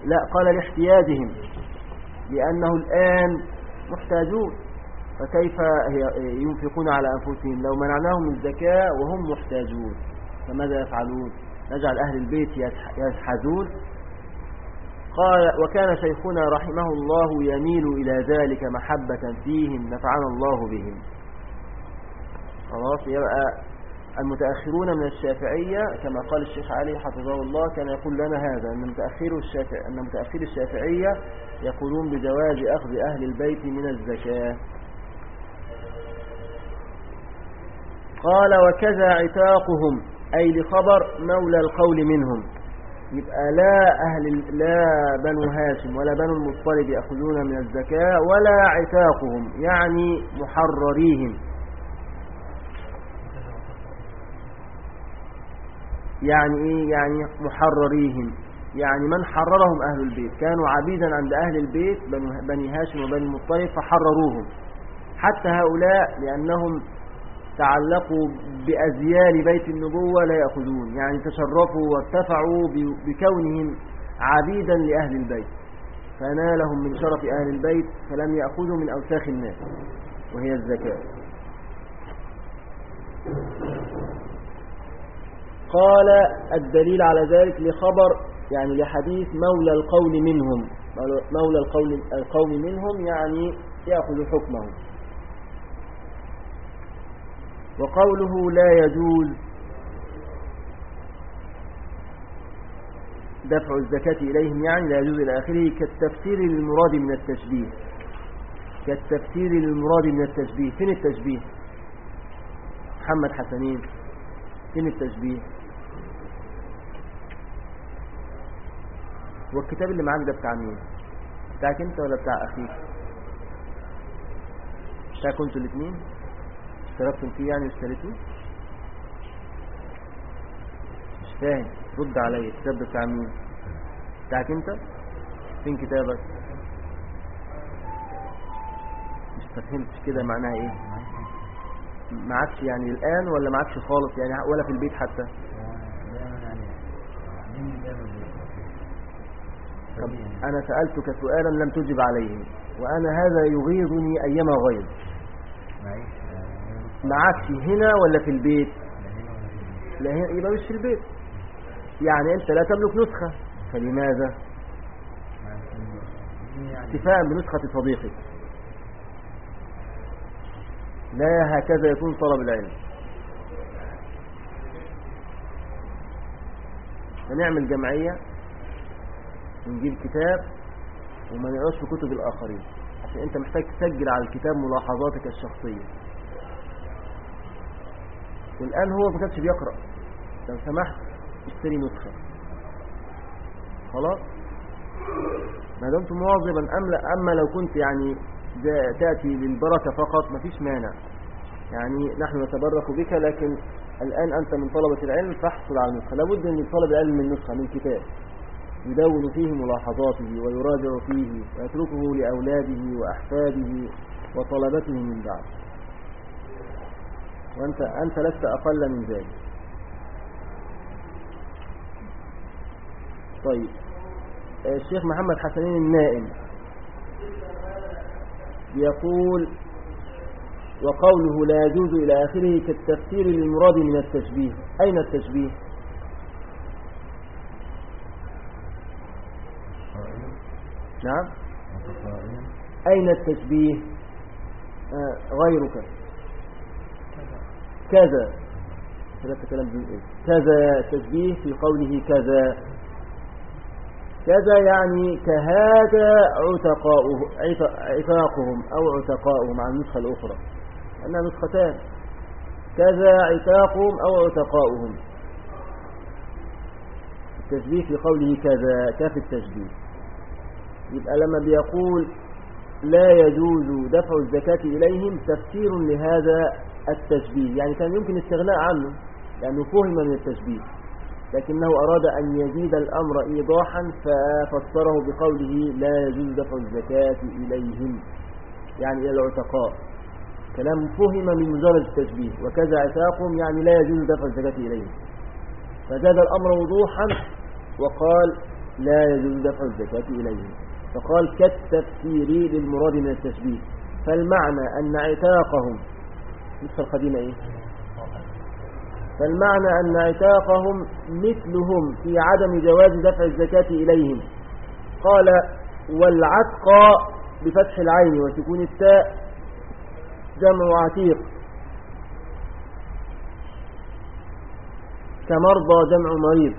لا، قال لاحتياجهم، لأنه الآن محتاجون، فكيف ينفقون على أنفسهم لو منعناهم الزكاة وهم محتاجون؟ فماذا يفعلون؟ نجعل أهل البيت يجحدون؟ قال: وكان شيخنا رحمه الله يميل إلى ذلك محبة فيهم نفعنا الله بهم. خلاص، يبقى المتأخرون من الشافعية كما قال الشيخ علي حفظه الله كان يقول لنا هذا، أن متأخر الشافعية, أن متأخر الشافعية يقولون بجواز أخذ أهل البيت من الزكاة. قال: وكذا عتاقهم، أي لخبر مولى القول منهم. يبقى لا أهل لا بنو هاشم ولا بنو المطلب يأخذون من الزكاة، ولا عتاقهم يعني محرريهم. يعني إيه؟ يعني محرريهم، يعني من حررهم أهل البيت، كانوا عبيدا عند أهل البيت بني هاشم وبني المطلب فحرروهم. حتى هؤلاء لأنهم تعلقوا بأزيال بيت النبوة لا يأخذون، يعني تشرفوا وارتفعوا بكونهم عبيدا لأهل البيت، فنالهم من شرف أهل البيت فلم يأخذوا من أوساخ الناس وهي الزكاة. قال: الدليل على ذلك لخبر يعني لحديث مولى القول منهم. مولى القول القوم منهم يعني يأخذ حكمهم. وقوله لا يجوز دفع الزكاة إليهم يعني لا يجوز إلى آخره كالتفسير للمراد من التشبيه. كالتفسير للمراد من التشبيه. فين التشبيه؟ محمد حسنين، فين التشبيه؟ والكتاب اللي معاك ده بتاع مين؟ بتاعك انت ولا بتاع اخيك؟ بتاعك انتوا الاثنين اشتركتم فيه يعني واشتريتوه؟ مش فاهم، رد عليا. الكتاب ده بتاع مين؟ بتاعك انت؟ فين كتابك؟ مش فهمتش كده معناها ايه؟ معكش يعني الان ولا معكش خالص يعني ولا في البيت حتى؟ طب أنا سألتك سؤالا لم تجب عليه، وأنا هذا يغيظني أيما غيظ. معكش هنا ولا في البيت؟ لا هنا، يبقى مش في البيت. يعني أنت لا تملك نسخة، فلماذا؟ اتفاء بنسخة صديقك. لا هكذا يكون طلب العلم. فنعمل جمعية ونجيب كتاب وما نقراش في كتب الآخرين، عشان أنت محتاج تسجل على الكتاب ملاحظاتك الشخصية. والآن هو ما كانش بيقرأ، لو سمحت اشتري نسخة خلاص ما دمت مواظبا. أما لو كنت يعني تأتي للبركة فقط مفيش مانع، يعني نحن نتبرك بك، لكن الآن أنت من طلبة العلم فاحصل على النسخة. لابد أن طلب العلم من نسخة من كتاب يدون فيه ملاحظاته ويراجع فيه ويتركه لأولاده وأحفاده وطلبته من بعد، وأنت أنت لست أقل من ذلك. طيب، الشيخ محمد حسنين النائم يقول: وقوله لا يجوز إلى آخره كالتفسير للمراد من التشبيه. أين التشبيه؟ نعم، أين التشبيه؟ آه غيرك كذا ثلاثة كلام إيه؟ كذا تشبيه في قوله كذا. كذا يعني كهذا عتقاؤه عتاقهم أو عتقاؤهم عن النسخة الأخرى، أنها نسختان. كذا عتاقهم أو عتقاؤهم. التشبيه في قوله كذا كاف التشبيه. يبقى لما بيقول لا يجوز دفع الزكاة إليهم تفسير لهذا التشبيه، يعني كان يمكن استغناء عنه لأنه فهم من التشبيه، لكنه أراد أن يزيد الأمر إيضاحا ففسره بقوله لا يجوز دفع الزكاة إليهم يعني إلى العتقاء. كلام فهم من مجرد التشبيه. وكذا عتاقهم يعني لا يجوز دفع الزكاة إليهم، فزاد الأمر وضوحا وقال لا يجوز دفع الزكاة إليهم. فقال كالتفسير للمراد من التشبيه. فالمعنى أن عتاقهم نصف القديمة إيه؟ فالمعنى أن عتاقهم مثلهم في عدم جواز دفع الزكاة إليهم. قال والعتق بفتح العين وسكون التاء جمع عتيق، كمرضى جمع مريض،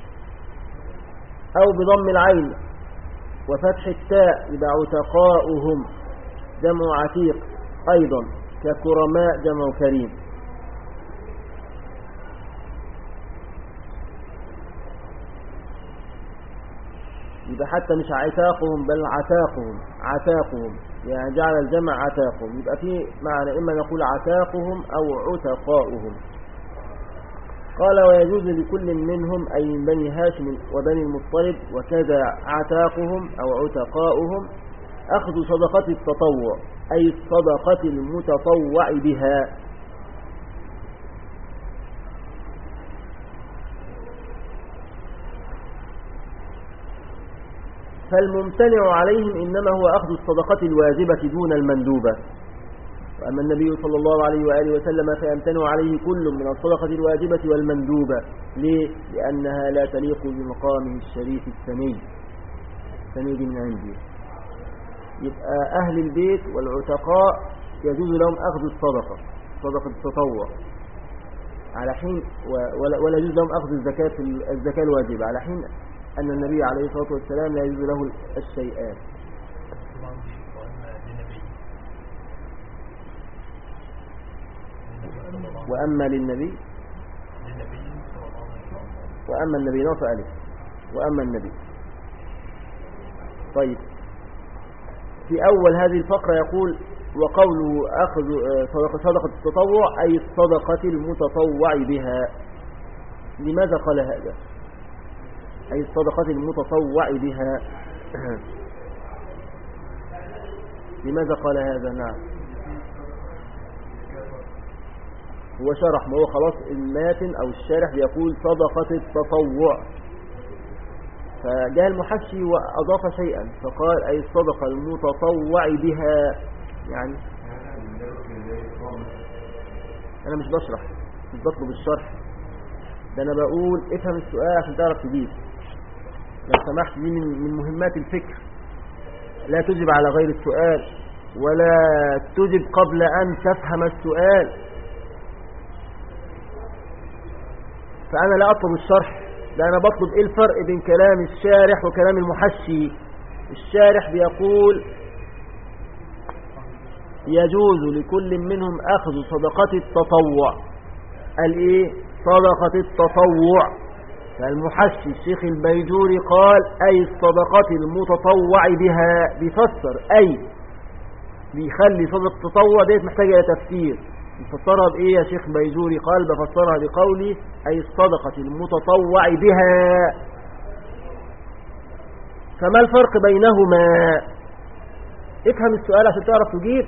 أو بضم العين وفتح التاء يبقى عتقاؤهم جمع عتيق أيضا، ككرماء جمع كريم. يبقى حتى مش عتاقهم بل عتاقهم عتاقهم، يعني جعل الجمع عتاقهم. يبقى في معنى إما نقول عتاقهم أو عتقاؤهم. قال ويجوز لكل منهم أي من بني هاشم وبني المطلب وكذا عتاقهم أو عتقاؤهم أخذ صدقة التطوع أي الصدقة المتطوع بها. فالممتنع عليهم إنما هو أخذ الصدقة الواجبة دون المندوبة. وأما النبي صلى الله عليه وآله وسلم فيمتنع عليه كل من الصدقة الواجبة والمندوبة. ليه؟ لأنها لا تليق بمقامه الشريف السني. السني دي من عندي. يبقى أهل البيت والعتقاء يجوز لهم أخذ الصدقة، صدقة التطوع، على حين ولا يجوز لهم أخذ الزكاة الزكاة الواجبة، على حين أن النبي عليه الصلاة والسلام لا يجوز له الشيئان. وأما للنبي وأما النبي نص ألف وأما النبي. طيب في أول هذه الفقرة يقول وقوله أخذ صدقة, صدقة التطوع أي الصدقة المتطوع بها. لماذا قال هذا؟ أي الصدقة المتطوع بها. لماذا قال هذا؟ نعم هو شرح، ما هو خلاص الماتن أو الشارح بيقول صدقة التطوع، فجاء المحشي وأضاف شيئا فقال أي الصدقة المتطوع بها. يعني أنا مش بشرح، مش بطلب الشرح، ده أنا بقول افهم السؤال عشان تعرف تجيب. لو سمحت دي من من مهمات الفكر، لا تجب على غير السؤال ولا تجب قبل أن تفهم السؤال. فأنا لا أطلب الشرح، لا أنا بطلب إيه الفرق بين كلام الشارح وكلام المحشي. الشارح بيقول يجوز لكل منهم أخذ صدقة التطوع. قال إيه؟ صدقة التطوع. فالمحشي الشيخ البيجوري قال أي الصدقة المتطوع بها، بيفسر أي بيخلي صدقة التطوع ديت محتاجة إلى تفسير. بيفسرها بإيه يا شيخ بيجوري؟ قال بفسرها بقولي أي الصدقة المتطوع بها. فما الفرق بينهما؟ افهم السؤال عشان تعرف تجيب.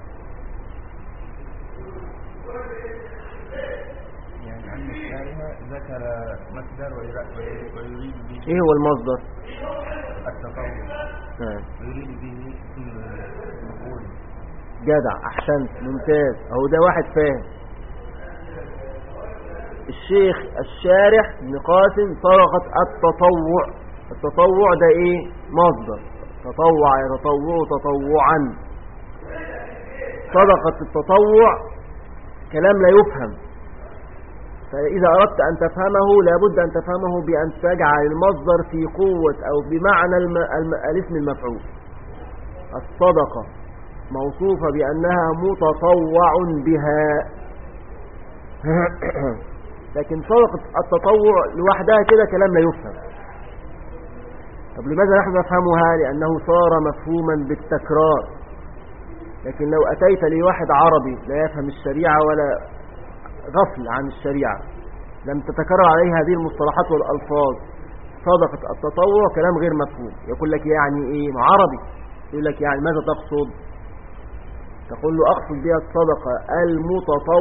يعني عند الشارع ذكر مصدر ويريد به ايه هو المصدر؟ التطوع. نعم ويريد به المفعول. جدع، احسنت، ممتاز. اهو ده واحد فاهم. الشيخ الشارح ابن قاسم صدقة التطوع. التطوع ده ايه؟ مصدر. تطوع يتطوع تطوعا. صدقة التطوع كلام لا يفهم، فإذا أردت أن تفهمه لابد أن تفهمه بأن تجعل المصدر في قوة أو بمعنى الم... الم... الاسم المفعول. الصدقة موصوفة بأنها متطوع بها. لكن صدقة التطوع لوحدها كده كلام لا يفهم. طب لماذا نحن نفهمها؟ لأنه صار مفهوما بالتكرار. لكن لو أتيت لواحد عربي لا يفهم الشريعة ولا غفل عن الشريعة لم تتكرر عليه هذه المصطلحات والألفاظ، صدقة التطوع كلام غير مفهوم. يقول لك يعني إيه؟ عربي يقول لك يعني ماذا تقصد؟ تقول له أقصد بها الصدقة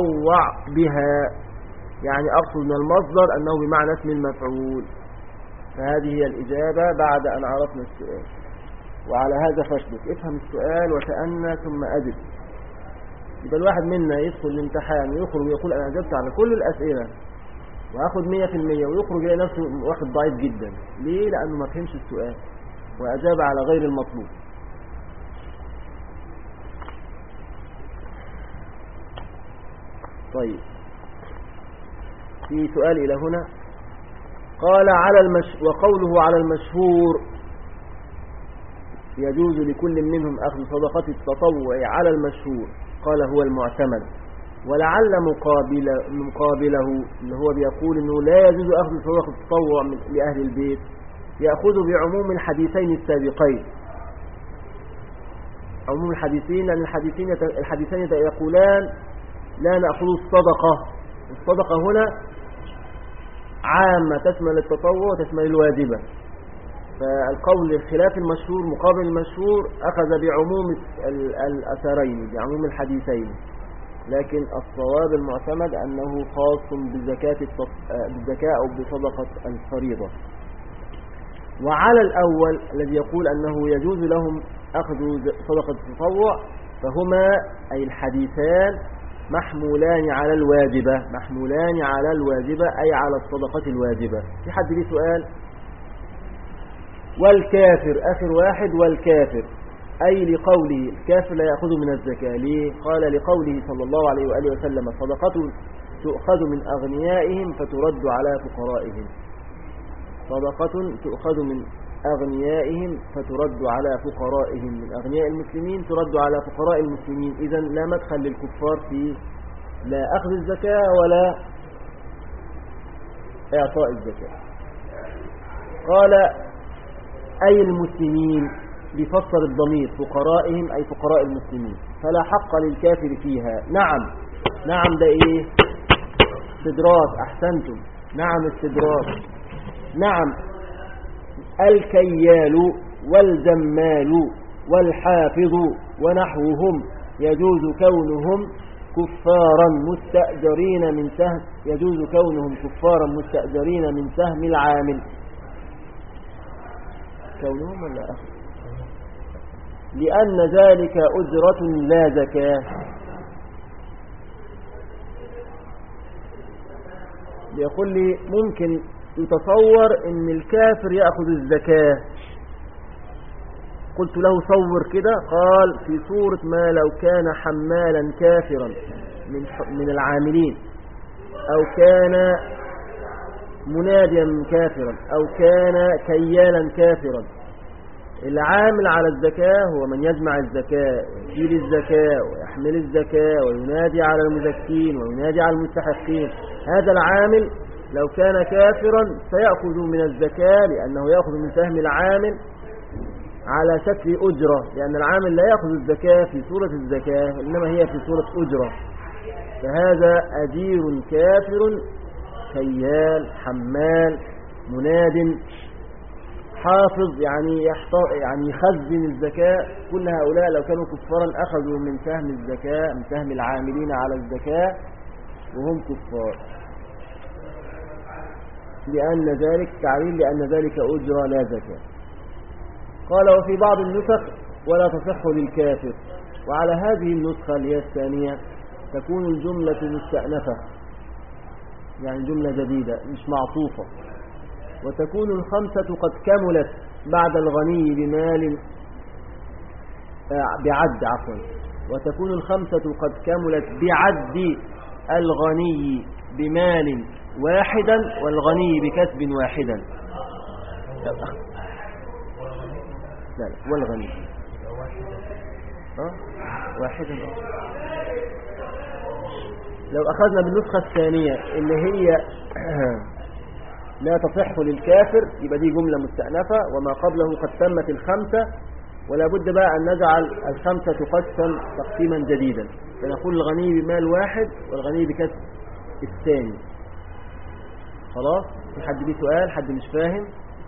المتطوع بها، يعني أقصد من المصدر أنه بمعنى اسم المفعول. فهذه هي الإجابة بعد أن عرفنا السؤال. وعلى هذا فاشلك، افهم السؤال وتأنى ثم أجب. يبقى الواحد منا يدخل الامتحان ويخرج ويقول أنا أجبت على كل الأسئلة وأخذ مية في المية ويخرج إلى نفسه واخد ضعيف جدا. ليه؟ لأنه ما فهمش السؤال وأجاب على غير المطلوب. طيب، في سؤال إلى هنا. قال على المش... وقوله على المشهور يجوز لكل منهم أخذ صدقة التطوع على المشهور، قال هو المعتمد. ولعل مقابل مقابله اللي هو بيقول انه لا يجوز اخذ صدقه التطوع من لاهل البيت ياخذ بعموم الحديثين السابقين. عموم الحديثين لان الحديثين الحديثين يقولان لا ناخذ الصدقه. الصدقه هنا عامه تشمل التطوع وتشمل الواجبه. فالقول الخلاف المشهور مقابل المشهور اخذ بعموم الاثرين بعموم الحديثين. لكن الصواب المعتمد أنه خاص بزكاة بالزكاة أو بصدقة الفريضة. وعلى الأول الذي يقول أنه يجوز لهم أخذ صدقة التطوع فهما أي الحديثان محمولان على الواجبة محمولان على الواجبة أي على الصدقة الواجبة. في حد ليه سؤال؟ والكافر آخر واحد. والكافر أي لقوله الكافر لا يأخذ من الزكاة. ليه؟ قال لقوله صلى الله عليه وآله وسلم صدقة تؤخذ من أغنيائهم فترد على فقرائهم. صدقة تؤخذ من أغنيائهم فترد على فقرائهم. من أغنياء المسلمين ترد على فقراء المسلمين. إذن لا مدخل للكفار في لا أخذ الزكاة ولا إعطاء الزكاة. قال أي المسلمين بفسر الضمير فقرائهم أي فقراء المسلمين فلا حق للكافر فيها. نعم نعم ده إيه؟ استدراك. أحسنتم. نعم استدراك. نعم الكيال والجمال والحافظ ونحوهم يجوز كونهم كفارا مستأجرين من سهم يجوز كونهم كفارا مستأجرين من سهم العامل. كونهم ولا أخذ؟ لأن ذلك أجرة لا زكاة. بيقول لي ممكن يتصور ان الكافر يأخذ الزكاة. قلت له صور كده. قال في صورة ما لو كان حمالا كافرا من من العاملين أو كان مناديا كافرا أو كان كيالا كافرا. العامل على الزكاة هو من يجمع الزكاة ويشيل الزكاة ويحمل الزكاة وينادي على المزكين وينادي على المستحقين. هذا العامل لو كان كافرا سيأخذ من الزكاة لأنه يأخذ من سهم العامل على شكل أجرة. لأن العامل لا يأخذ الزكاة في صورة الزكاة إنما هي في صورة أجرة. فهذا أجير كافر كيال حمال مناد حافظ يعني يعني يخزن الزكاة. كل هؤلاء لو كانوا كفارا أخذوا من سهم الزكاة من سهم العاملين على الزكاة وهم كفار. لأن ذلك تعليل لأن ذلك أجرة لا زكاة. قال وفي بعض النسخ ولا تصح للكافر. وعلى هذه النسخة اللي هي الثانية تكون الجملة مستأنفة يعني جملة جديدة مش معطوفة. وتكون الخمسة قد كملت بعد الغني بمال بعد عفوا وتكون الخمسة قد كملت بعد الغني بمال واحدا والغني بكسب واحدا. لا لا والغني أه؟ واحدا. لو أخذنا بالنسخة الثانية اللي هي لا تصح للكافر يبقى دي جملة مستأنفة وما قبله قد تمت الخمسة. ولا بد بقى أن نجعل الخمسة تقسم تقسيما جديدا فنقول الغني بمال واحد والغني بكسب الثاني. خلاص؟ في حد ليه سؤال؟ حد مش فاهم؟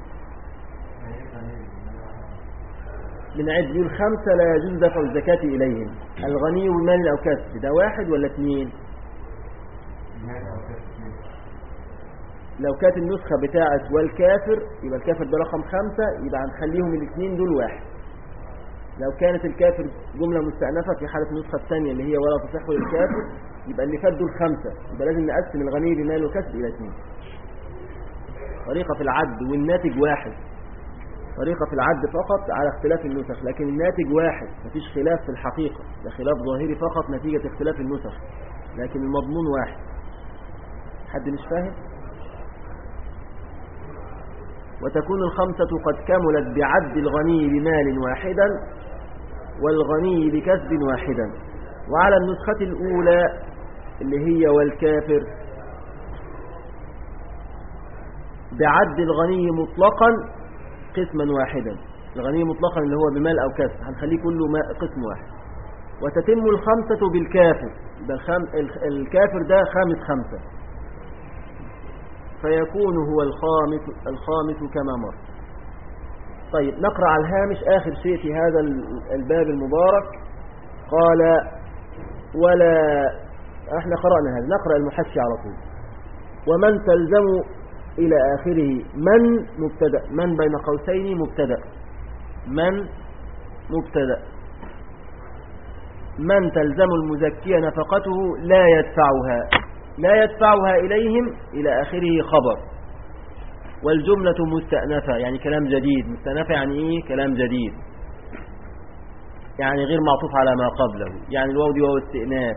بنعد يقول خمسة لا يجوز دفع الزكاة إليهم. الغني بمال أو كسب ده واحد ولا اثنين؟ لو كانت النسخة بتاعت والكافر يبقى الكافر ده رقم خمسة، يبقى هنخليهم الاثنين دول واحد. لو كانت الكافر جملة مستأنفة في حالة النسخة الثانية اللي هي ولا تصح للكافر، يبقى اللي فات دول خمسة، يبقى لازم نقسم الغني بمال وكسب إلى اثنين. طريقة في العد والناتج واحد، طريقة في العد فقط على اختلاف النسخ، لكن الناتج واحد، مفيش خلاف في الحقيقة، ده خلاف ظاهري فقط نتيجة اختلاف النسخ، لكن المضمون واحد. حد مش فاهم؟ وتكون الخمسة قد كملت بعد الغني بمال واحدا والغني بكسب واحدا. وعلى النسخة الأولى اللي هي والكافر بعد الغني مطلقا قسما واحدا، الغني مطلقا اللي هو بمال أو كسب هنخليه كله قسم واحد. وتتم الخمسة بالكافر، الكافر ده خامس خمسة، فيكون هو الخامس, الخامس كما مر. طيب نقرأ على الهامش آخر شيء في هذا الباب المبارك. قال ولا احنا قرأنا هذا، نقرأ المحشي على طول. ومن تلزم إلى آخره من مبتدأ، من بين قوسين مبتدأ، من مبتدأ. من تلزم المزكي نفقته لا يدفعها، لا يدفعها إليهم إلى آخره خبر. والجملة مستأنفة يعني كلام جديد، مستأنفة يعني إيه؟ كلام جديد، يعني غير معطوف على ما قبله، يعني الواو دي واو استئناف.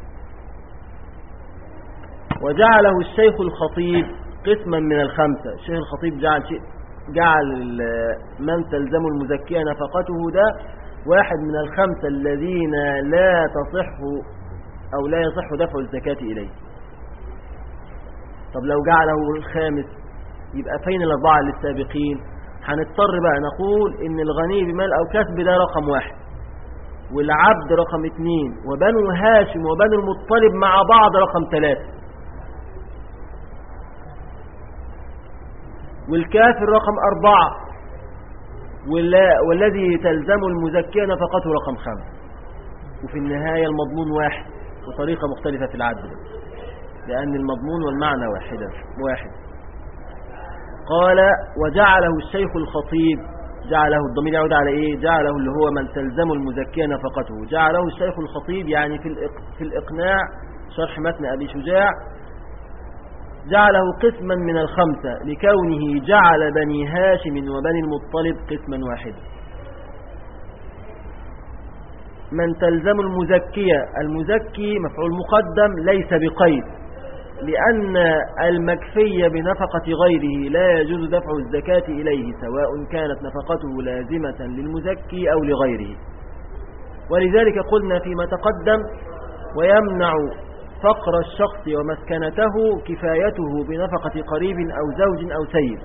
وجعله الشيخ الخطيب قسما من الخمسة، الشيخ الخطيب جعل شيء، جعل من تلزم المزكية نفقته ده واحد من الخمسة الذين لا تصح أو لا يصح دفع الزكاة إليه. طب لو جعله الخامس يبقى فين الأربعة للسابقين؟ هنضطر بقى نقول إن الغني بمال أو كسب ده رقم واحد، والعبد رقم اثنين، وبنو هاشم وبنو المطلب مع بعض رقم ثلاثة، والكافر رقم أربعة، والذي تلزم المزكية نفقته رقم خمسة. وفي النهاية المضمون واحد وطريقة مختلفة في العدل، لأن المضمون والمعنى واحدا واحد. قال وجعله الشيخ الخطيب، جعله الضمير يعود على إيه؟ جعله اللي هو من تلزم المزكية نفقته، جعله الشيخ الخطيب يعني في في الإقناع شرح متن أبي شجاع، جعله قسما من الخمسة لكونه جعل بني هاشم وبني المطلب قسما واحدا. من تلزم المزكية، المزكي مفعول مقدم ليس بقيد، لأن المكفي بنفقة غيره لا يجوز دفع الزكاة إليه سواء كانت نفقته لازمة للمزكي أو لغيره. ولذلك قلنا فيما تقدم ويمنع فقر الشخص ومسكنته كفايته بنفقة قريب أو زوج أو سيد.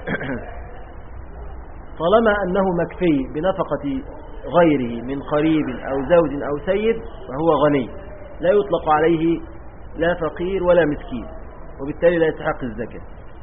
طالما أنه مكفي بنفقة غيره من قريب أو زوج أو سيد فهو غني، لا يطلق عليه لا فقير ولا مسكين، وبالتالي لا يستحق الزكاة.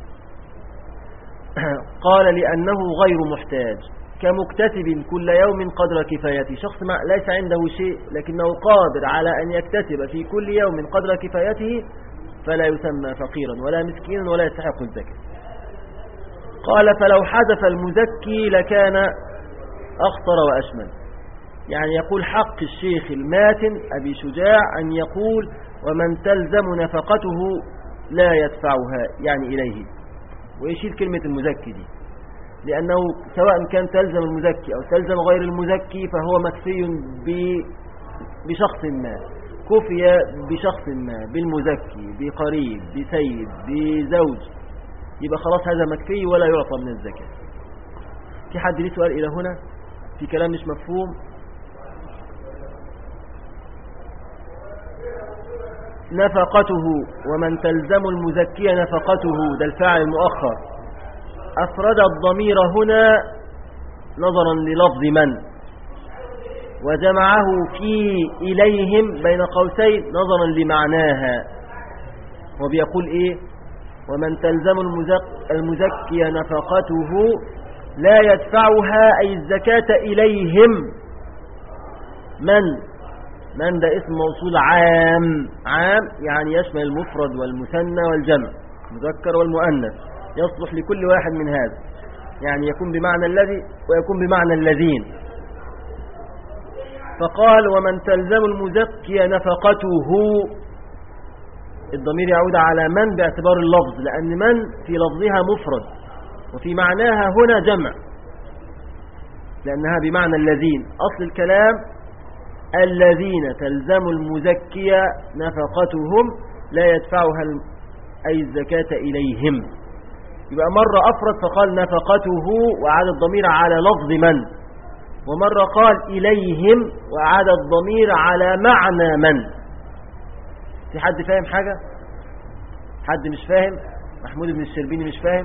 قال لأنه غير محتاج كمكتسب كل يوم قدر كفايته، شخص ما ليس عنده شيء لكنه قادر على أن يكتسب في كل يوم قدر كفايته فلا يسمى فقيرا ولا مسكينا ولا يستحق الزكاة. قال فلو حذف المزكي لكان أخطر وأشمل، يعني يقول حق الشيخ الماتن أبي شجاع أن يقول ومن تلزم نفقته لا يدفعها يعني إليه، ويشيل كلمة المزكي دي، لأنه سواء كان تلزم المزكي أو تلزم غير المزكي فهو مكفي بشخص ما، كفي بشخص ما، بالمزكي، بقريب، بسيد، بزوج، يبقى خلاص هذا مكفي ولا يعطى من الزكاة. في حد ليه سؤال إلى هنا؟ في كلام مش مفهوم؟ نفقته ومن تلزم المزكي نفقته ده الفاعل المؤخر، أفرد الضمير هنا نظرا للفظ من، وجمعه في إليهم بين قوسين نظرا لمعناها. وبيقول إيه؟ ومن تلزم المزك المزكي نفقته لا يدفعها أي الزكاة إليهم. من من ده اسم موصول عام، عام يعني يشمل المفرد والمثنى والجمع، المذكر والمؤنث يصلح لكل واحد من هذا، يعني يكون بمعنى الذي ويكون بمعنى الذين. فقال ومن تلزم المزكي نفقته، الضمير يعود على من باعتبار اللفظ، لأن من في لفظها مفرد وفي معناها هنا جمع، لأنها بمعنى الذين. أصل الكلام الذين تلزم المزكي نفقتهم لا يدفعها أي الزكاة إليهم. يبقى مرة أفرد فقال نفقته وأعاد الضمير على لفظ من، ومرة قال إليهم وأعاد الضمير على معنى من. في حد فاهم حاجة؟ حد مش فاهم؟ محمود بن الشربيني مش فاهم؟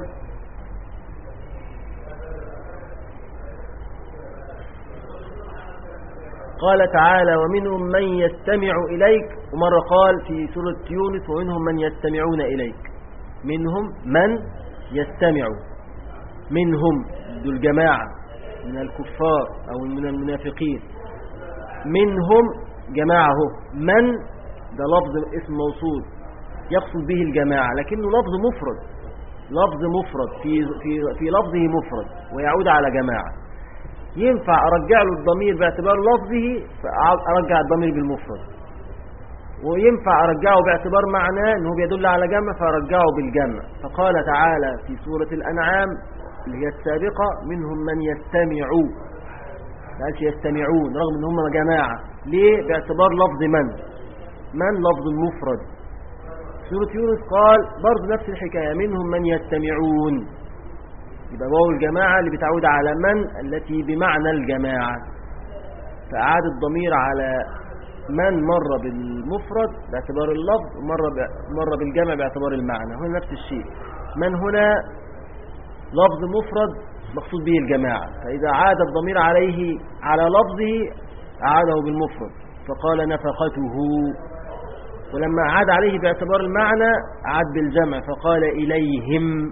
قال تعالى ومنهم من يستمع إليك، ومرة قال في سورة يونس ومنهم من يستمعون إليك. منهم من يستمع، منهم ذو الجماعة من الكفار أو من المنافقين، منهم جماعة. من ده لفظ اسم موصول يقصد به الجماعة، لكنه لفظ مفرد، لفظ مفرد في, في, في لفظه مفرد ويعود على جماعة. ينفع أرجع له الضمير باعتبار لفظه فأرجع الضمير بالمفرد، وينفع أرجعه باعتبار معناه أنه بيدل على جمع فأرجعه بالجمع. فقال تعالى في سورة الأنعام اللي هي السابقة منهم من يستمعوا، ما قالش يستمعون رغم أن هم جماعة. ليه؟ باعتبار لفظ من، من لفظ المفرد. سورة يونس قال برضو نفس الحكاية منهم من يستمعون، يبقى واو الجماعة اللي بتعود على من التي بمعنى الجماعة، فأعاد الضمير على من مرة بالمفرد باعتبار اللفظ ومرة مرة بالجمع باعتبار المعنى. هنا نفس الشيء، من هنا لفظ مفرد مقصود به الجماعة، فإذا عاد الضمير عليه على لفظه أعاده بالمفرد فقال نفقته، ولما عاد عليه باعتبار المعنى عاد بالجمع فقال إليهم.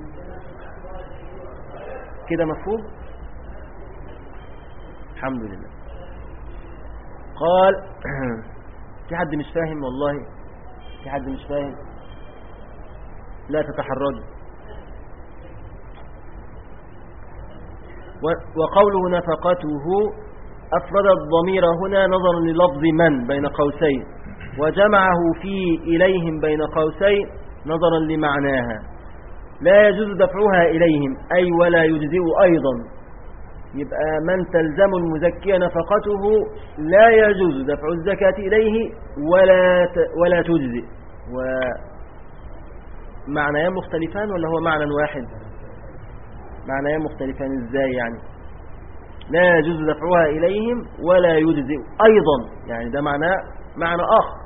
كده مفهوم؟ الحمد لله. قال في حد مش فاهم؟ والله في حد مش فاهم؟ لا تتحرج. وقوله نفقته أفرد الضمير هنا نظرا للفظ من بين قوسين، وجمعه في إليهم بين قوسين نظرا لمعناها. لا يجوز دفعها إليهم أي ولا يجزئ أيضا. يبقى من تلزم المزكي نفقته لا يجوز دفع الزكاة إليه ولا ولا تجزئ. ومعنيان مختلفان ولا هو معنى واحد؟ معنيان مختلفان ازاي يعني؟ لا يجوز دفعها إليهم ولا يجزئ أيضا، يعني ده معنى معنى آخر.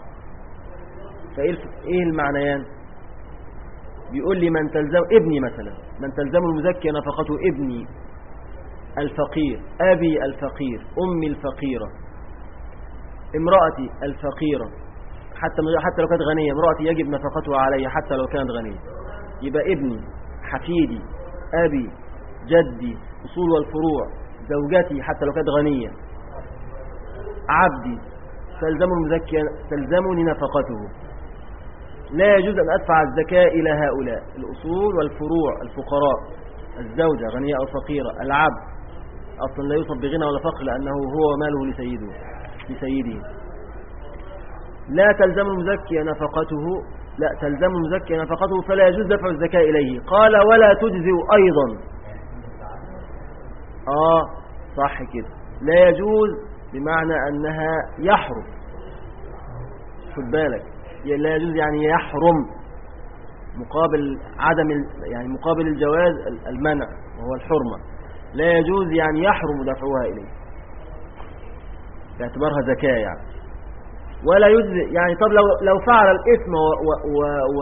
فإيه المعنيان؟ بيقول لي من تلزم ابني مثلا، من تلزم المزكي نفقته ابني الفقير، أبي الفقير، أمي الفقيرة، امرأتي الفقيرة، حتى حتى لو كانت غنية امرأتي يجب نفقتها علي حتى لو كانت غنية. يبقى ابني، حفيدي، أبي، جدي، أصول والفروع، زوجتي حتى لو كانت غنية، عبدي تلزم المزكي تلزمني نفقته. لا يجوز أن أدفع الزكاة إلى هؤلاء الأصول والفروع، الفقراء، الزوجة غنية أو فقيرة، العبد أصلا لا يوصف بغنى ولا فقر لأنه هو ماله لسيده لسيده. لا تلزم المزكي نفقته، لا تلزم المزكي نفقته فلا يجوز دفع الزكاة إليه. قال ولا تجزئ أيضا. آه صح كده، لا يجوز بمعنى أنها يحرم، خد بالك، لا يجوز يعني يحرم مقابل عدم يعني مقابل الجواز المنع وهو الحرمة. لا يجوز يعني يحرم دفعها إليه باعتبارها زكاة يعني. ولا يجزئ يعني طب لو لو فعل الإثم و و و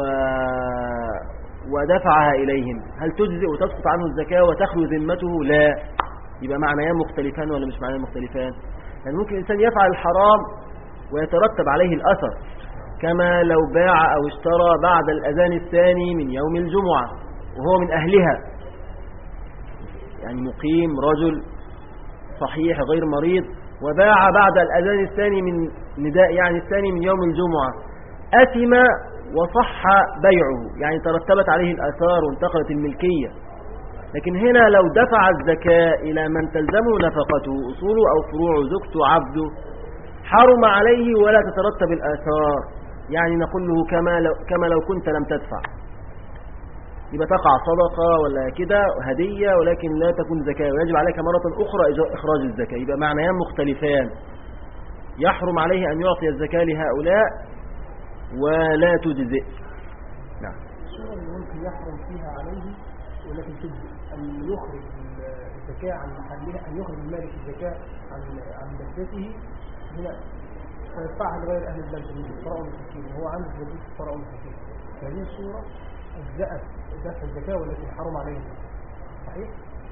ودفعها إليهم هل تجزئ وتسقط عنه الزكاة وتخلو ذمته؟ لا. يبقى معنيان مختلفان ولا مش معنيان مختلفان؟ يعني ممكن الإنسان يفعل الحرام ويترتب عليه الأثر، كما لو باع أو اشترى بعد الأذان الثاني من يوم الجمعة وهو من أهلها، يعني مقيم رجل صحيح غير مريض وباع بعد الأذان الثاني من نداء يعني الثاني من يوم الجمعة، أثم وصح بيعه، يعني ترتبت عليه الآثار وانتقلت الملكية. لكن هنا لو دفع الزكاة إلى من تلزمه نفقته أصوله أو فروعه زوجته عبده حرم عليه ولا تترتب الآثار، يعني نقول له كما لو, كما لو كنت لم تدفع، يبقى تقع صدقة ولا كده هدية ولكن لا تكون زكاة، ويجب عليك مرة أخرى إخراج الزكاة. يبقى معنيان مختلفان، يحرم عليه أن يعطي الزكاة لهؤلاء ولا تجزئ. نعم. الصورة اللي ممكن يحرم فيها عليه ولكن تجزئ أن يخرج الزكاة عن محلها، أن يخرج المالك الزكاة عن عن بلدته هنا ويدفعها لغير أهل البلد من الفقراء والمساكين، وهو عنده بلدة الفقراء والمساكين. هذه الصورة أجزأت دفع الزكاة ولكن حرم عليه. صحيح؟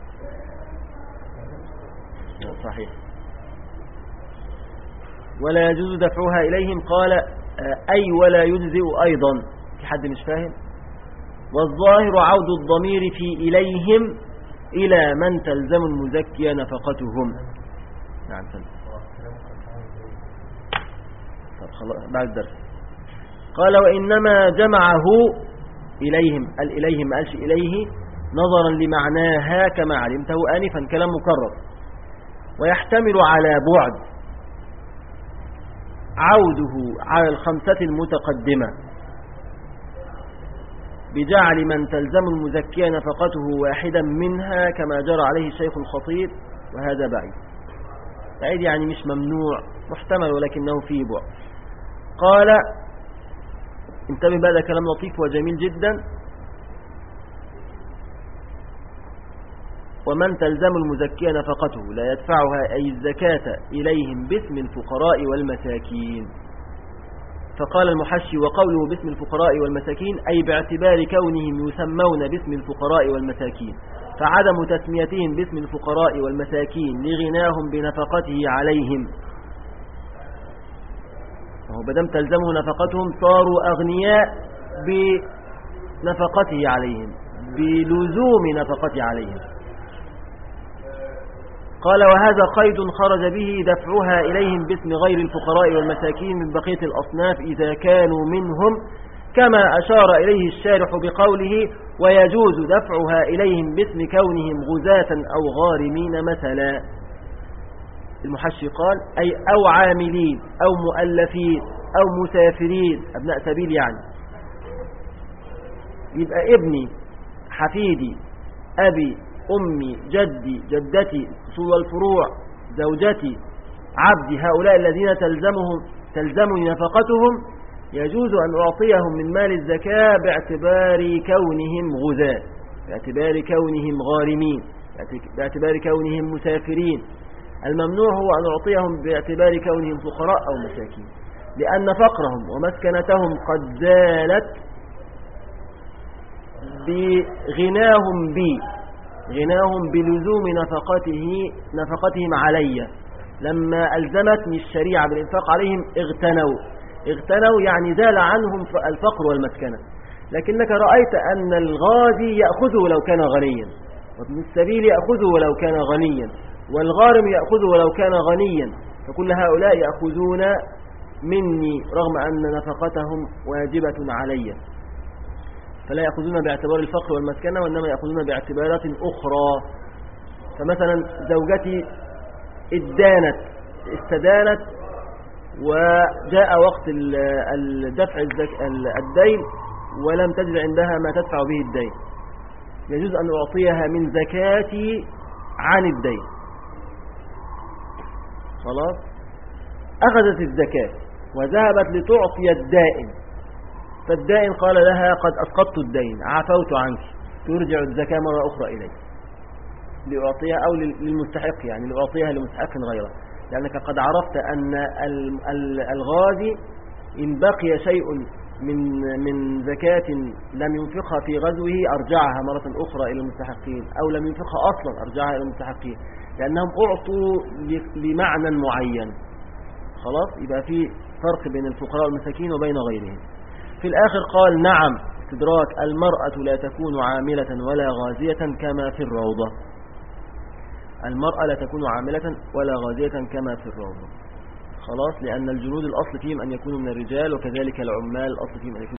صحيح. ولا يجوز دفعها إليهم، قال أي ولا يجزئ أيضا. في حد مش فاهم؟ والظاهر عود الضمير في إليهم إلى من تلزم المزكية نفقتهم. نعم سلام. طب خلاص بعد الدرس. قال وإنما جمعه إليهم، قال إليهم ما قالش إليه نظرا لمعناها كما علمته آنفا، كلام مكرر ويحتمل على بعد عوده على الخمسة المتقدمة بجعل من تلزم المزكية نفقته واحدا منها كما جرى عليه الشيخ الخطيب، وهذا بعيد. بعيد يعني مش ممنوع، محتمل ولكنه فيه بعد. قال انتبه بقى، ده كلام لطيف وجميل جدا. ومن تلزم المزكية نفقته لا يدفعها أي الزكاة إليهم باسم الفقراء والمساكين. فقال المحشي وقوله باسم الفقراء والمساكين أي باعتبار كونهم يسمون باسم الفقراء والمساكين، فعدم تسميتهم باسم الفقراء والمساكين لغناهم بنفقته عليهم. وهو بدم تلزمه نفقتهم صاروا أغنياء بنفقته عليهم، بلزوم نفقته عليهم. قال وهذا قيد خرج به دفعها إليهم باسم غير الفقراء والمساكين من بقية الأصناف إذا كانوا منهم، كما أشار إليه الشارح بقوله ويجوز دفعها إليهم باسم كونهم غزاة أو غارمين مثلا. المحشي قال أي أو عاملين أو مؤلفين أو مسافرين، أبناء سبيل يعني. يبقى ابني حفيدي أبي أمي جدي جدتي أصول الفروع زوجتي عبدي، هؤلاء الذين تلزمهم تلزمني نفقتهم يجوز أن أعطيهم من مال الزكاة باعتبار كونهم غزاة، باعتبار كونهم غارمين، باعتبار كونهم مسافرين. الممنوع هو أن أعطيهم باعتبار كونهم فقراء أو مساكين، لأن فقرهم ومسكنتهم قد زالت بغناهم بي، غناهم بلزوم نفقته نفقتهم علي. لما ألزمتني الشريعة بالإنفاق عليهم اغتنوا، اغتنوا يعني زال عنهم الفقر والمسكنة. لكنك رأيت أن الغازي يأخذه لو كان غنيا، وابن السبيل يأخذه ولو كان غنيا، والغارم يأخذه ولو كان غنيا، فكل هؤلاء يأخذون مني رغم أن نفقتهم واجبة علي، فلا يأخذون باعتبار الفقر والمسكنة وإنما يأخذون باعتبارات أخرى. فمثلا زوجتي ادانت استدانت وجاء وقت الدفع الدين ولم تجد عندها ما تدفع به الدين، يجوز أن أعطيها من زكاتي عن الدين. خلاص أخذت الزكاة وذهبت لتعطي الدائن، فالدائن قال لها قد أسقطت الدين عفوت عنك، ترجع الزكاة مرة أخرى إليه لأعطيها أو للمستحق، يعني لأعطيها لمستحق غيره، لأنك قد عرفت أن الغازي إن بقي شيء من من زكاة لم ينفقها في غزوه أرجعها مرة أخرى إلى المستحقين، أو لم ينفقها أصلا أرجعها إلى المستحقين، لأنهم أعطوا لمعنى معين. خلاص يبقى في فرق بين الفقراء والمساكين وبين غيرهم. في الآخر قال نعم استدراك المرأة لا تكون عاملة ولا غازية كما في الروضة، المرأة لا تكون عاملة ولا غازية كما في الروضة. خلاص لأن الجنود الأصل فيهم أن يكونوا من الرجال، وكذلك العمال الأصل فيهم أن يكونوا